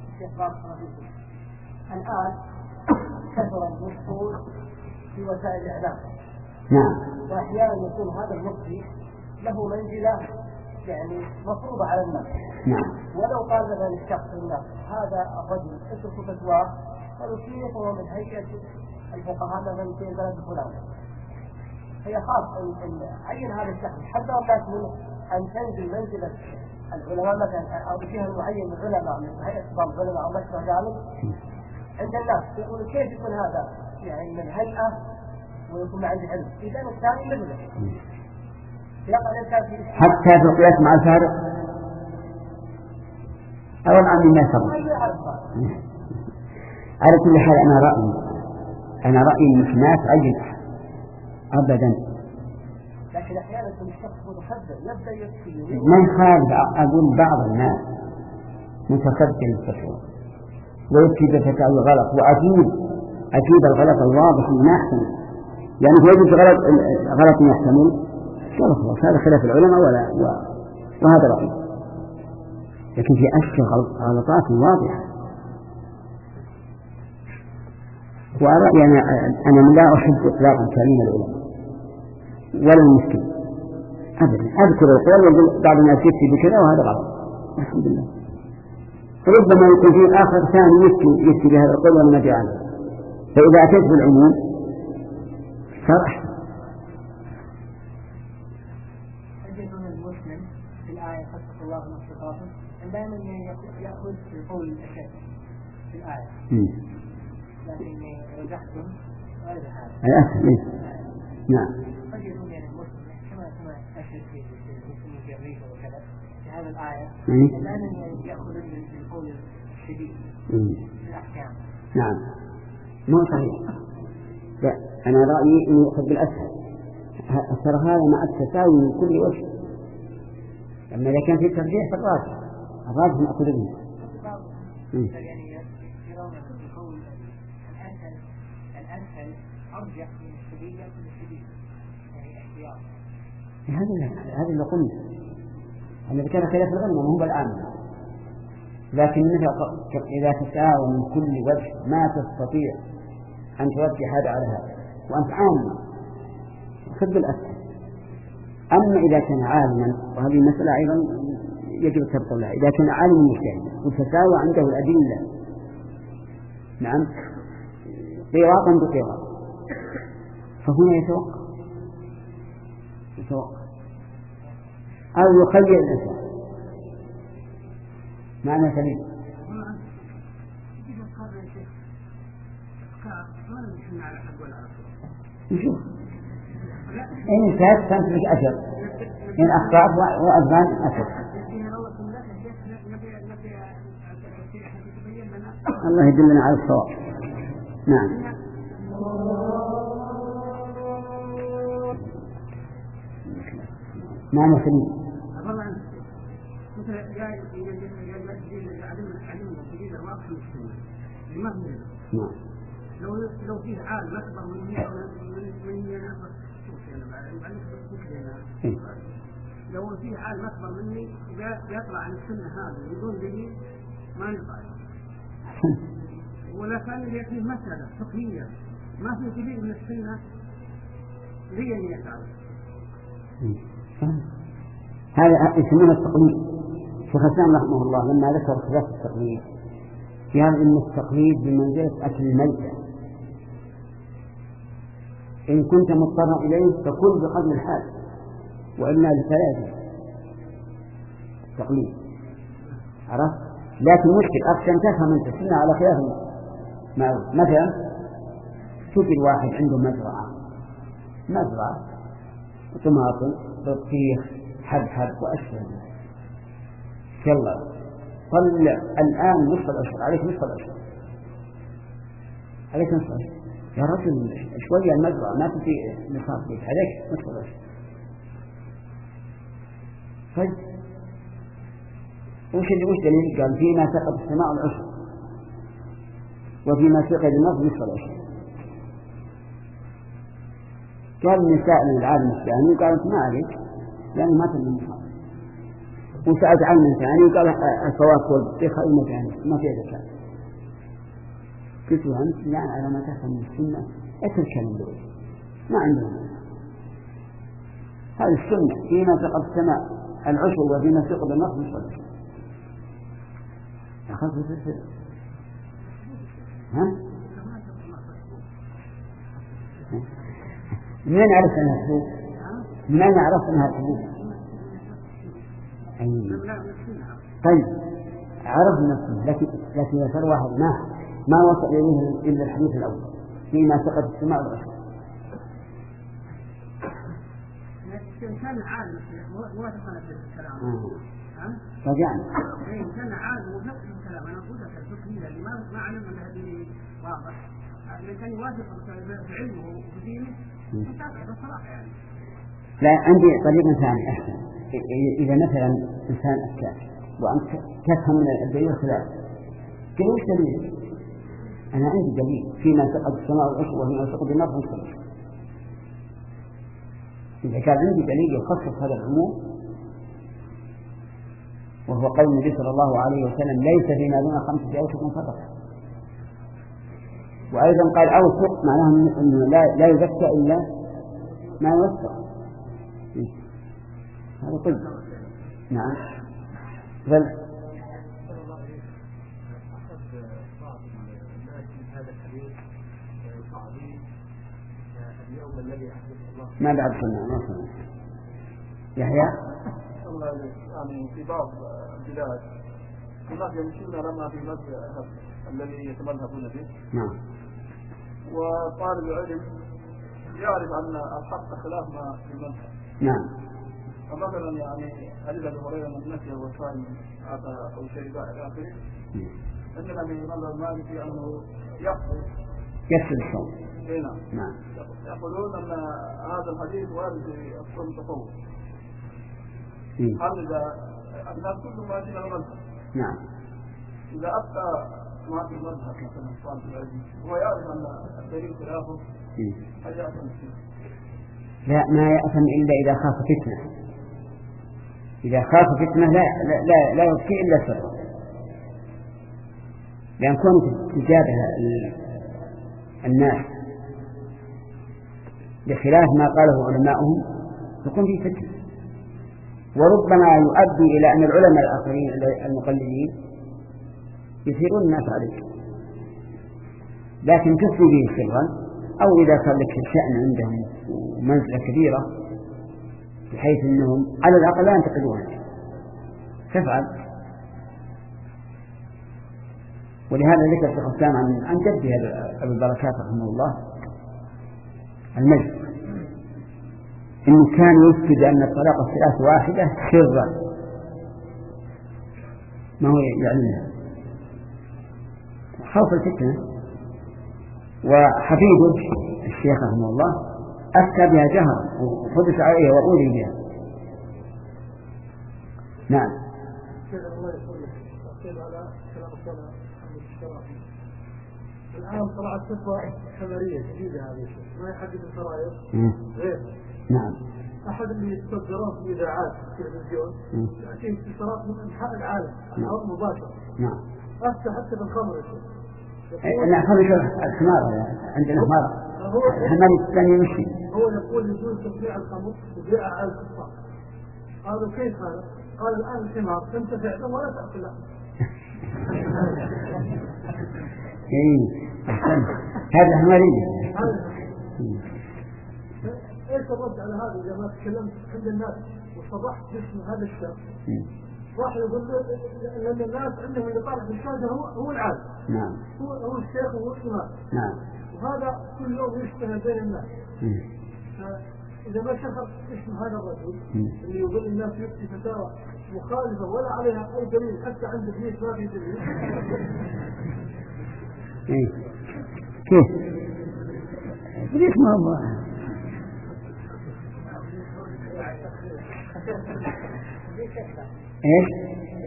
الآن كثر المفتون في وسائل الإعلام. نعم. وأحيانا يكون هذا المفتي له منزلة يعني مفروضة على الناس. نعم. ولو قال مثلا الشخص الناس هذا الرجل اتركوا فتواه قالوا كيف هو من هيئة الفقهاء مثلا في البلد الفلاني، هي خاص عين هذا الشخص حتى لو كانت من أن تنزل منزلة العلماء مثلا أو بشيء معين من العلماء من هيئة بعض العلماء أو مشروع ذلك عند الناس يقولوا كيف يكون هذا يعني من هيئة ويكون عند علم، إذا الثاني مثله حتى في القياس مع الفارق أو الآن الناس على كل حال. أنا رأيي أنا رأيي مش ما تعين أبدا، لكن أحيانا يكون الشخص متخبر يبدأ يفتي ما يخالف. أقول بعض الناس متخبر الفتوى ويفتي بفتاوى غلط، وأكيد أكيد الغلط الواضح من أحسن، يعني يوجد غلط غلط يحتمل هذا خلاف العلماء ولا وهذا رأي، لكن في أشياء غلطات واضحة. ورأيي أنا أنا لا أحب إطلاقا تعليم العلماء ولا المسكين أبدا. أذكر القول ويقول بعض الناس يكتب بكذا وهذا غلط، الحمد لله. ربما يكون في آخر ثاني يكتب يكتب بهذا القول ولا ما عنه، فإذا أتيت بالعموم صار أحسن. دائما يأخذ القول الأشد في الآية، لكن رجحتم غير هذا. الأسهل إيه؟ نعم. قد يكون يعني المسلم كما كما أشد في المسلم في أمريكا وكذا في هذه الآية دائما يأخذ القول الشديد في الأحكام. نعم. مو صحيح. لا أنا رأيي إنه يأخذ بالأسهل. ترى هذا مع التساوي من كل وجه. أما إذا كان في ترجيح فالراجح الراجح نأخذ به. يعني يرون القول الأسهل الأسهل أرجح من الشديد يأخذ الشديد يعني احتياط. هذا هذا اللي قلنا أن كان خلاف العلماء هم العامة، لكن إذا تساوى من كل وجه ما تستطيع أن ترجح هذا على هذا وأنت عالم خذ بالأسهل. أما إذا كان عالما، وهذه المسألة أيضا يجب التبقى لها، إذا كان عالم مجتهد وتساوى عنده الأدلة نعم قراطا بقراط فهنا يتوقف يتوقف أو يخير الإنسان معنى سليم. نشوف إن انتهت فانت أجر، إن أخطأت وأذان أجر. الله يدلنا على الصواب. نعم. معنى سليم. نعم. لو لو فيه عالم أكبر من مئة من من من لو فيه عالم أكبر مني يطلع عن السنة هذا بدون دليل ما ينفع. ولا كان يأتي مسألة فقهية ما في دليل من السنة لي أن يفعل. هذا يسمونه التقليد. شيخ الإسلام رحمه الله لما ذكر خلاف التقليد قال إن التقليد بمنزلة أكل الميتة، إن كنت مضطرا إليه فكل بقدر الحال وإلا لثلاثة تقليد. عرفت؟ لكن مشكل أخشى أن تفهم أنت السنة على خلاف معروف. مثلا تجد واحد عنده مزرعة مزرعة طماطم بطيخ حبحب وأشهر، يلا طلع الآن نصف الأشهر، عليك نصف الأشهر، عليك نصف الأشهر يا رجل شوية المزرعة ما تجي نصاب بيك، عليك نصف الأشهر. طيب وش اللي وش دليل؟ قال فيما سقط السماء العشر وفيما سقط النصف نصف العشر. قال النساء من العالم الثاني قالت ما عليك لأنه ما تم النصاب، وسألت عن من ثاني وقال الفواكه والبطيخ المكان ما فيها زكاة. قلت له أنت يعني على ما تفهم من السنة اترك الدول ما عندهم هذه السنة فيما سقط السماء العشر وفيما ثق بالنص مصدق. أخذت السلسلة ها؟ من أين عرفت أنها حدود؟ من أين عرفت أنها حدود؟ طيب عرفنا نفسه، لكن لكن يصير واحد ما ما وصل إليه إلا الحديث الأول فيما ثقت السماء والعشر. كان عالم مو واثق في الكلام. رجعنا. إيه كان عالم وثق في الكلام. أنا أقول لك الفقه اللي ما ما علم أن هذه واضح. اللي كان واثق في علمه ودينه متابع بصراحة يعني. لا عندي طريقة ثانية أحسن. إذا مثلا إنسان أفتاك وأنت تفهم من الدليل خلاف. كيف وش دليل؟ أنا عندي دليل فيما ثقت السماء والعشر وفيما ثقت النار والسماء. إذا كان عندي دليل يخصص هذا العموم وهو قول النبي صلى الله عليه وسلم ليس فيما دون خمسة أوسق صدقة. وأيضا قال أوسق معناه أنه لا, لا يزكى إلا ما يوسق. هذا قلت نعم بل ما بعد سنة ما سنة يحيى يعني في بعض البلاد الناس يمشون لما في مذهب الذي يتمذهبون به. نعم. وطالب العلم يعرف أن الحق خلاف ما في المذهب. نعم. فمثلا يعني حديث أبي هريرة من نسي وصائم هذا أو شيء إلى آخره. عندنا في المذهب المالكي أنه يقصد يقصد الصوم. نعم. نعم. يقولون أن هذا الحديث وارد في الصوم تطوع. هل إذا الناس كلهم ماشيين على المذهب؟ نعم. إذا أبقى ما في المذهب مثلا طالب العلم هو يعرف أن الدليل خلافه هل يأثم فيه؟ لا ما يأثم إلا إذا خاف فتنة. إذا خاف فتنة لا لا لا يبكي إلا سر. لأن كونت تجابه الناس بخلاف ما قاله علماؤهم تكون في فتنة، وربما يؤدي إلى أن العلماء الآخرين المقلدين يثيرون الناس عليك، لكن تفضي به سرا، أو إذا صار لك شأن عندهم ومنزلة كبيرة بحيث أنهم على الأقل لا ينتقدونك تفعل. ولهذا ذكر الشيخ الإسلام عن عن جده أبي البركات رحمه الله المجد إنه كان يثبت أن الطلاق الثلاث واحدة سرا ما هو يعلمها خوف الفتنة. وحفيده الشيخ رحمه الله أفتى بها جهرا وحدث عليه وأولي بها. نعم. الآن طلعت فتوى حمارية جديدة هذه الشيء ما يحدد الفرائض غير. نعم. أحد اللي يتصدرون في إذاعات في التلفزيون يأتي اتصالات من أنحاء العالم الأرض مباشرة. نعم. أفتى حتى بالخمر يا شيخ. لا خمر الحمار عندنا حمار الحمار الثاني يمشي. هو يقول يجوز تصنيع الخمر وبيع على الكفار. قالوا كيف هذا؟ قال الآن الحمار تنتفع له ولا تأكل له. إيه أحسن هذا حمارية. إيش الرد على هذا إذا ما تكلمت عند الناس وصبحت باسم هذا الشخص راح يقول لأن الناس عندهم اللي طالع في الشهادة هو هو العالم. نعم. هو هو الشيخ وهو الإمام. نعم. وهذا كل يوم يشتهر بين الناس. إذا ما شخص اسم هذا الرجل اللي يقول الناس يفتي فتاوى مخالفة ولا عليها أي دليل حتى عند ابليس ما في دليل. إيه كيف؟ ابليس ما هو. إيش؟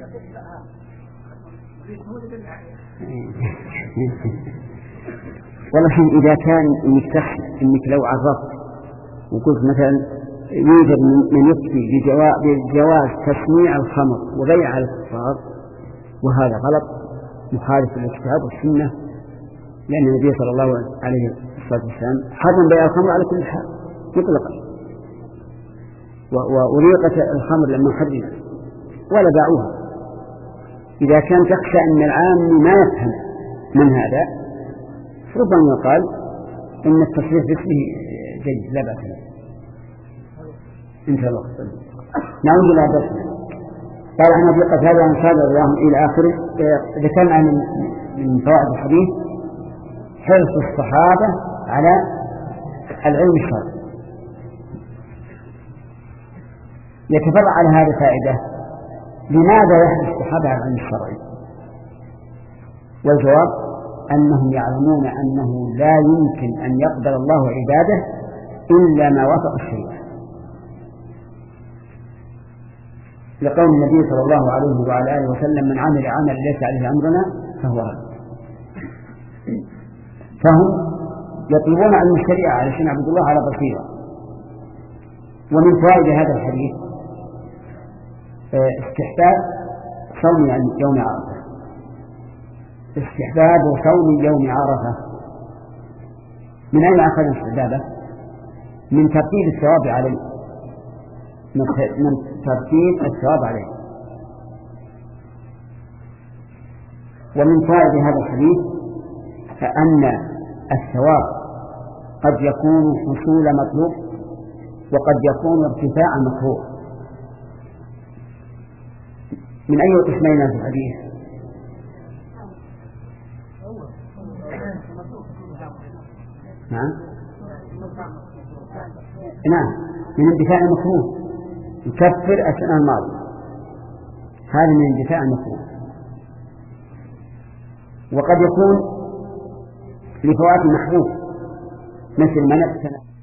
والله إذا كان إنك تخشى إنك لو عرفت وقلت مثلا يوجد من يفتي بجواز تصنيع الخمر وبيع على الكفار وهذا غلط مخالف للكتاب والسنة، لأن النبي صلى الله عليه الصلاة والسلام حرم بيع الخمر على كل حال مطلقا، وأريقت الخمر لما حرمت ولا باعوها. إذا كان تخشى أن العام ما يفهم من هذا ربما يقال إن التصريح باسمه جيد لا بأس له. انتهى الوقت. نعود إلى درسنا. قال عن أبي قتادة عن صالح رضي إلى آخره. ذكرنا من من فوائد الحديث حرص الصحابة على العلم الشرعي. يتفرع على هذه فائدة: لماذا يحرص الصحابة على العلم الشرعي؟ والجواب أنهم يعلمون أنه لا يمكن أن يقبل الله عباده إلا ما وافق الشريعة، لقول النبي صلى الله عليه وعلى آله وسلم: من عمل عمل ليس عليه أمرنا فهو رد. فهم يطلبون علم الشريعة علشان يعبدوا الله على بصيرة. ومن فوائد هذا الحديث استحباب صوم يوم عرفة. استحباب صوم يوم عرفة من أين أخذ استحبابه؟ من ترتيب الثواب عليه، من ترتيب الثواب عليه. ومن فوائد هذا الحديث أن الثواب قد يكون حصول مطلوب وقد يكون ارتفاع مكروه. من أي قسمين في الحديث؟ نعم نعم من اندفاع المكروه، يكفر السنة الماضية، هذا من اندفاع المكروه. وقد يكون لفوات محبوب مثل منع السنة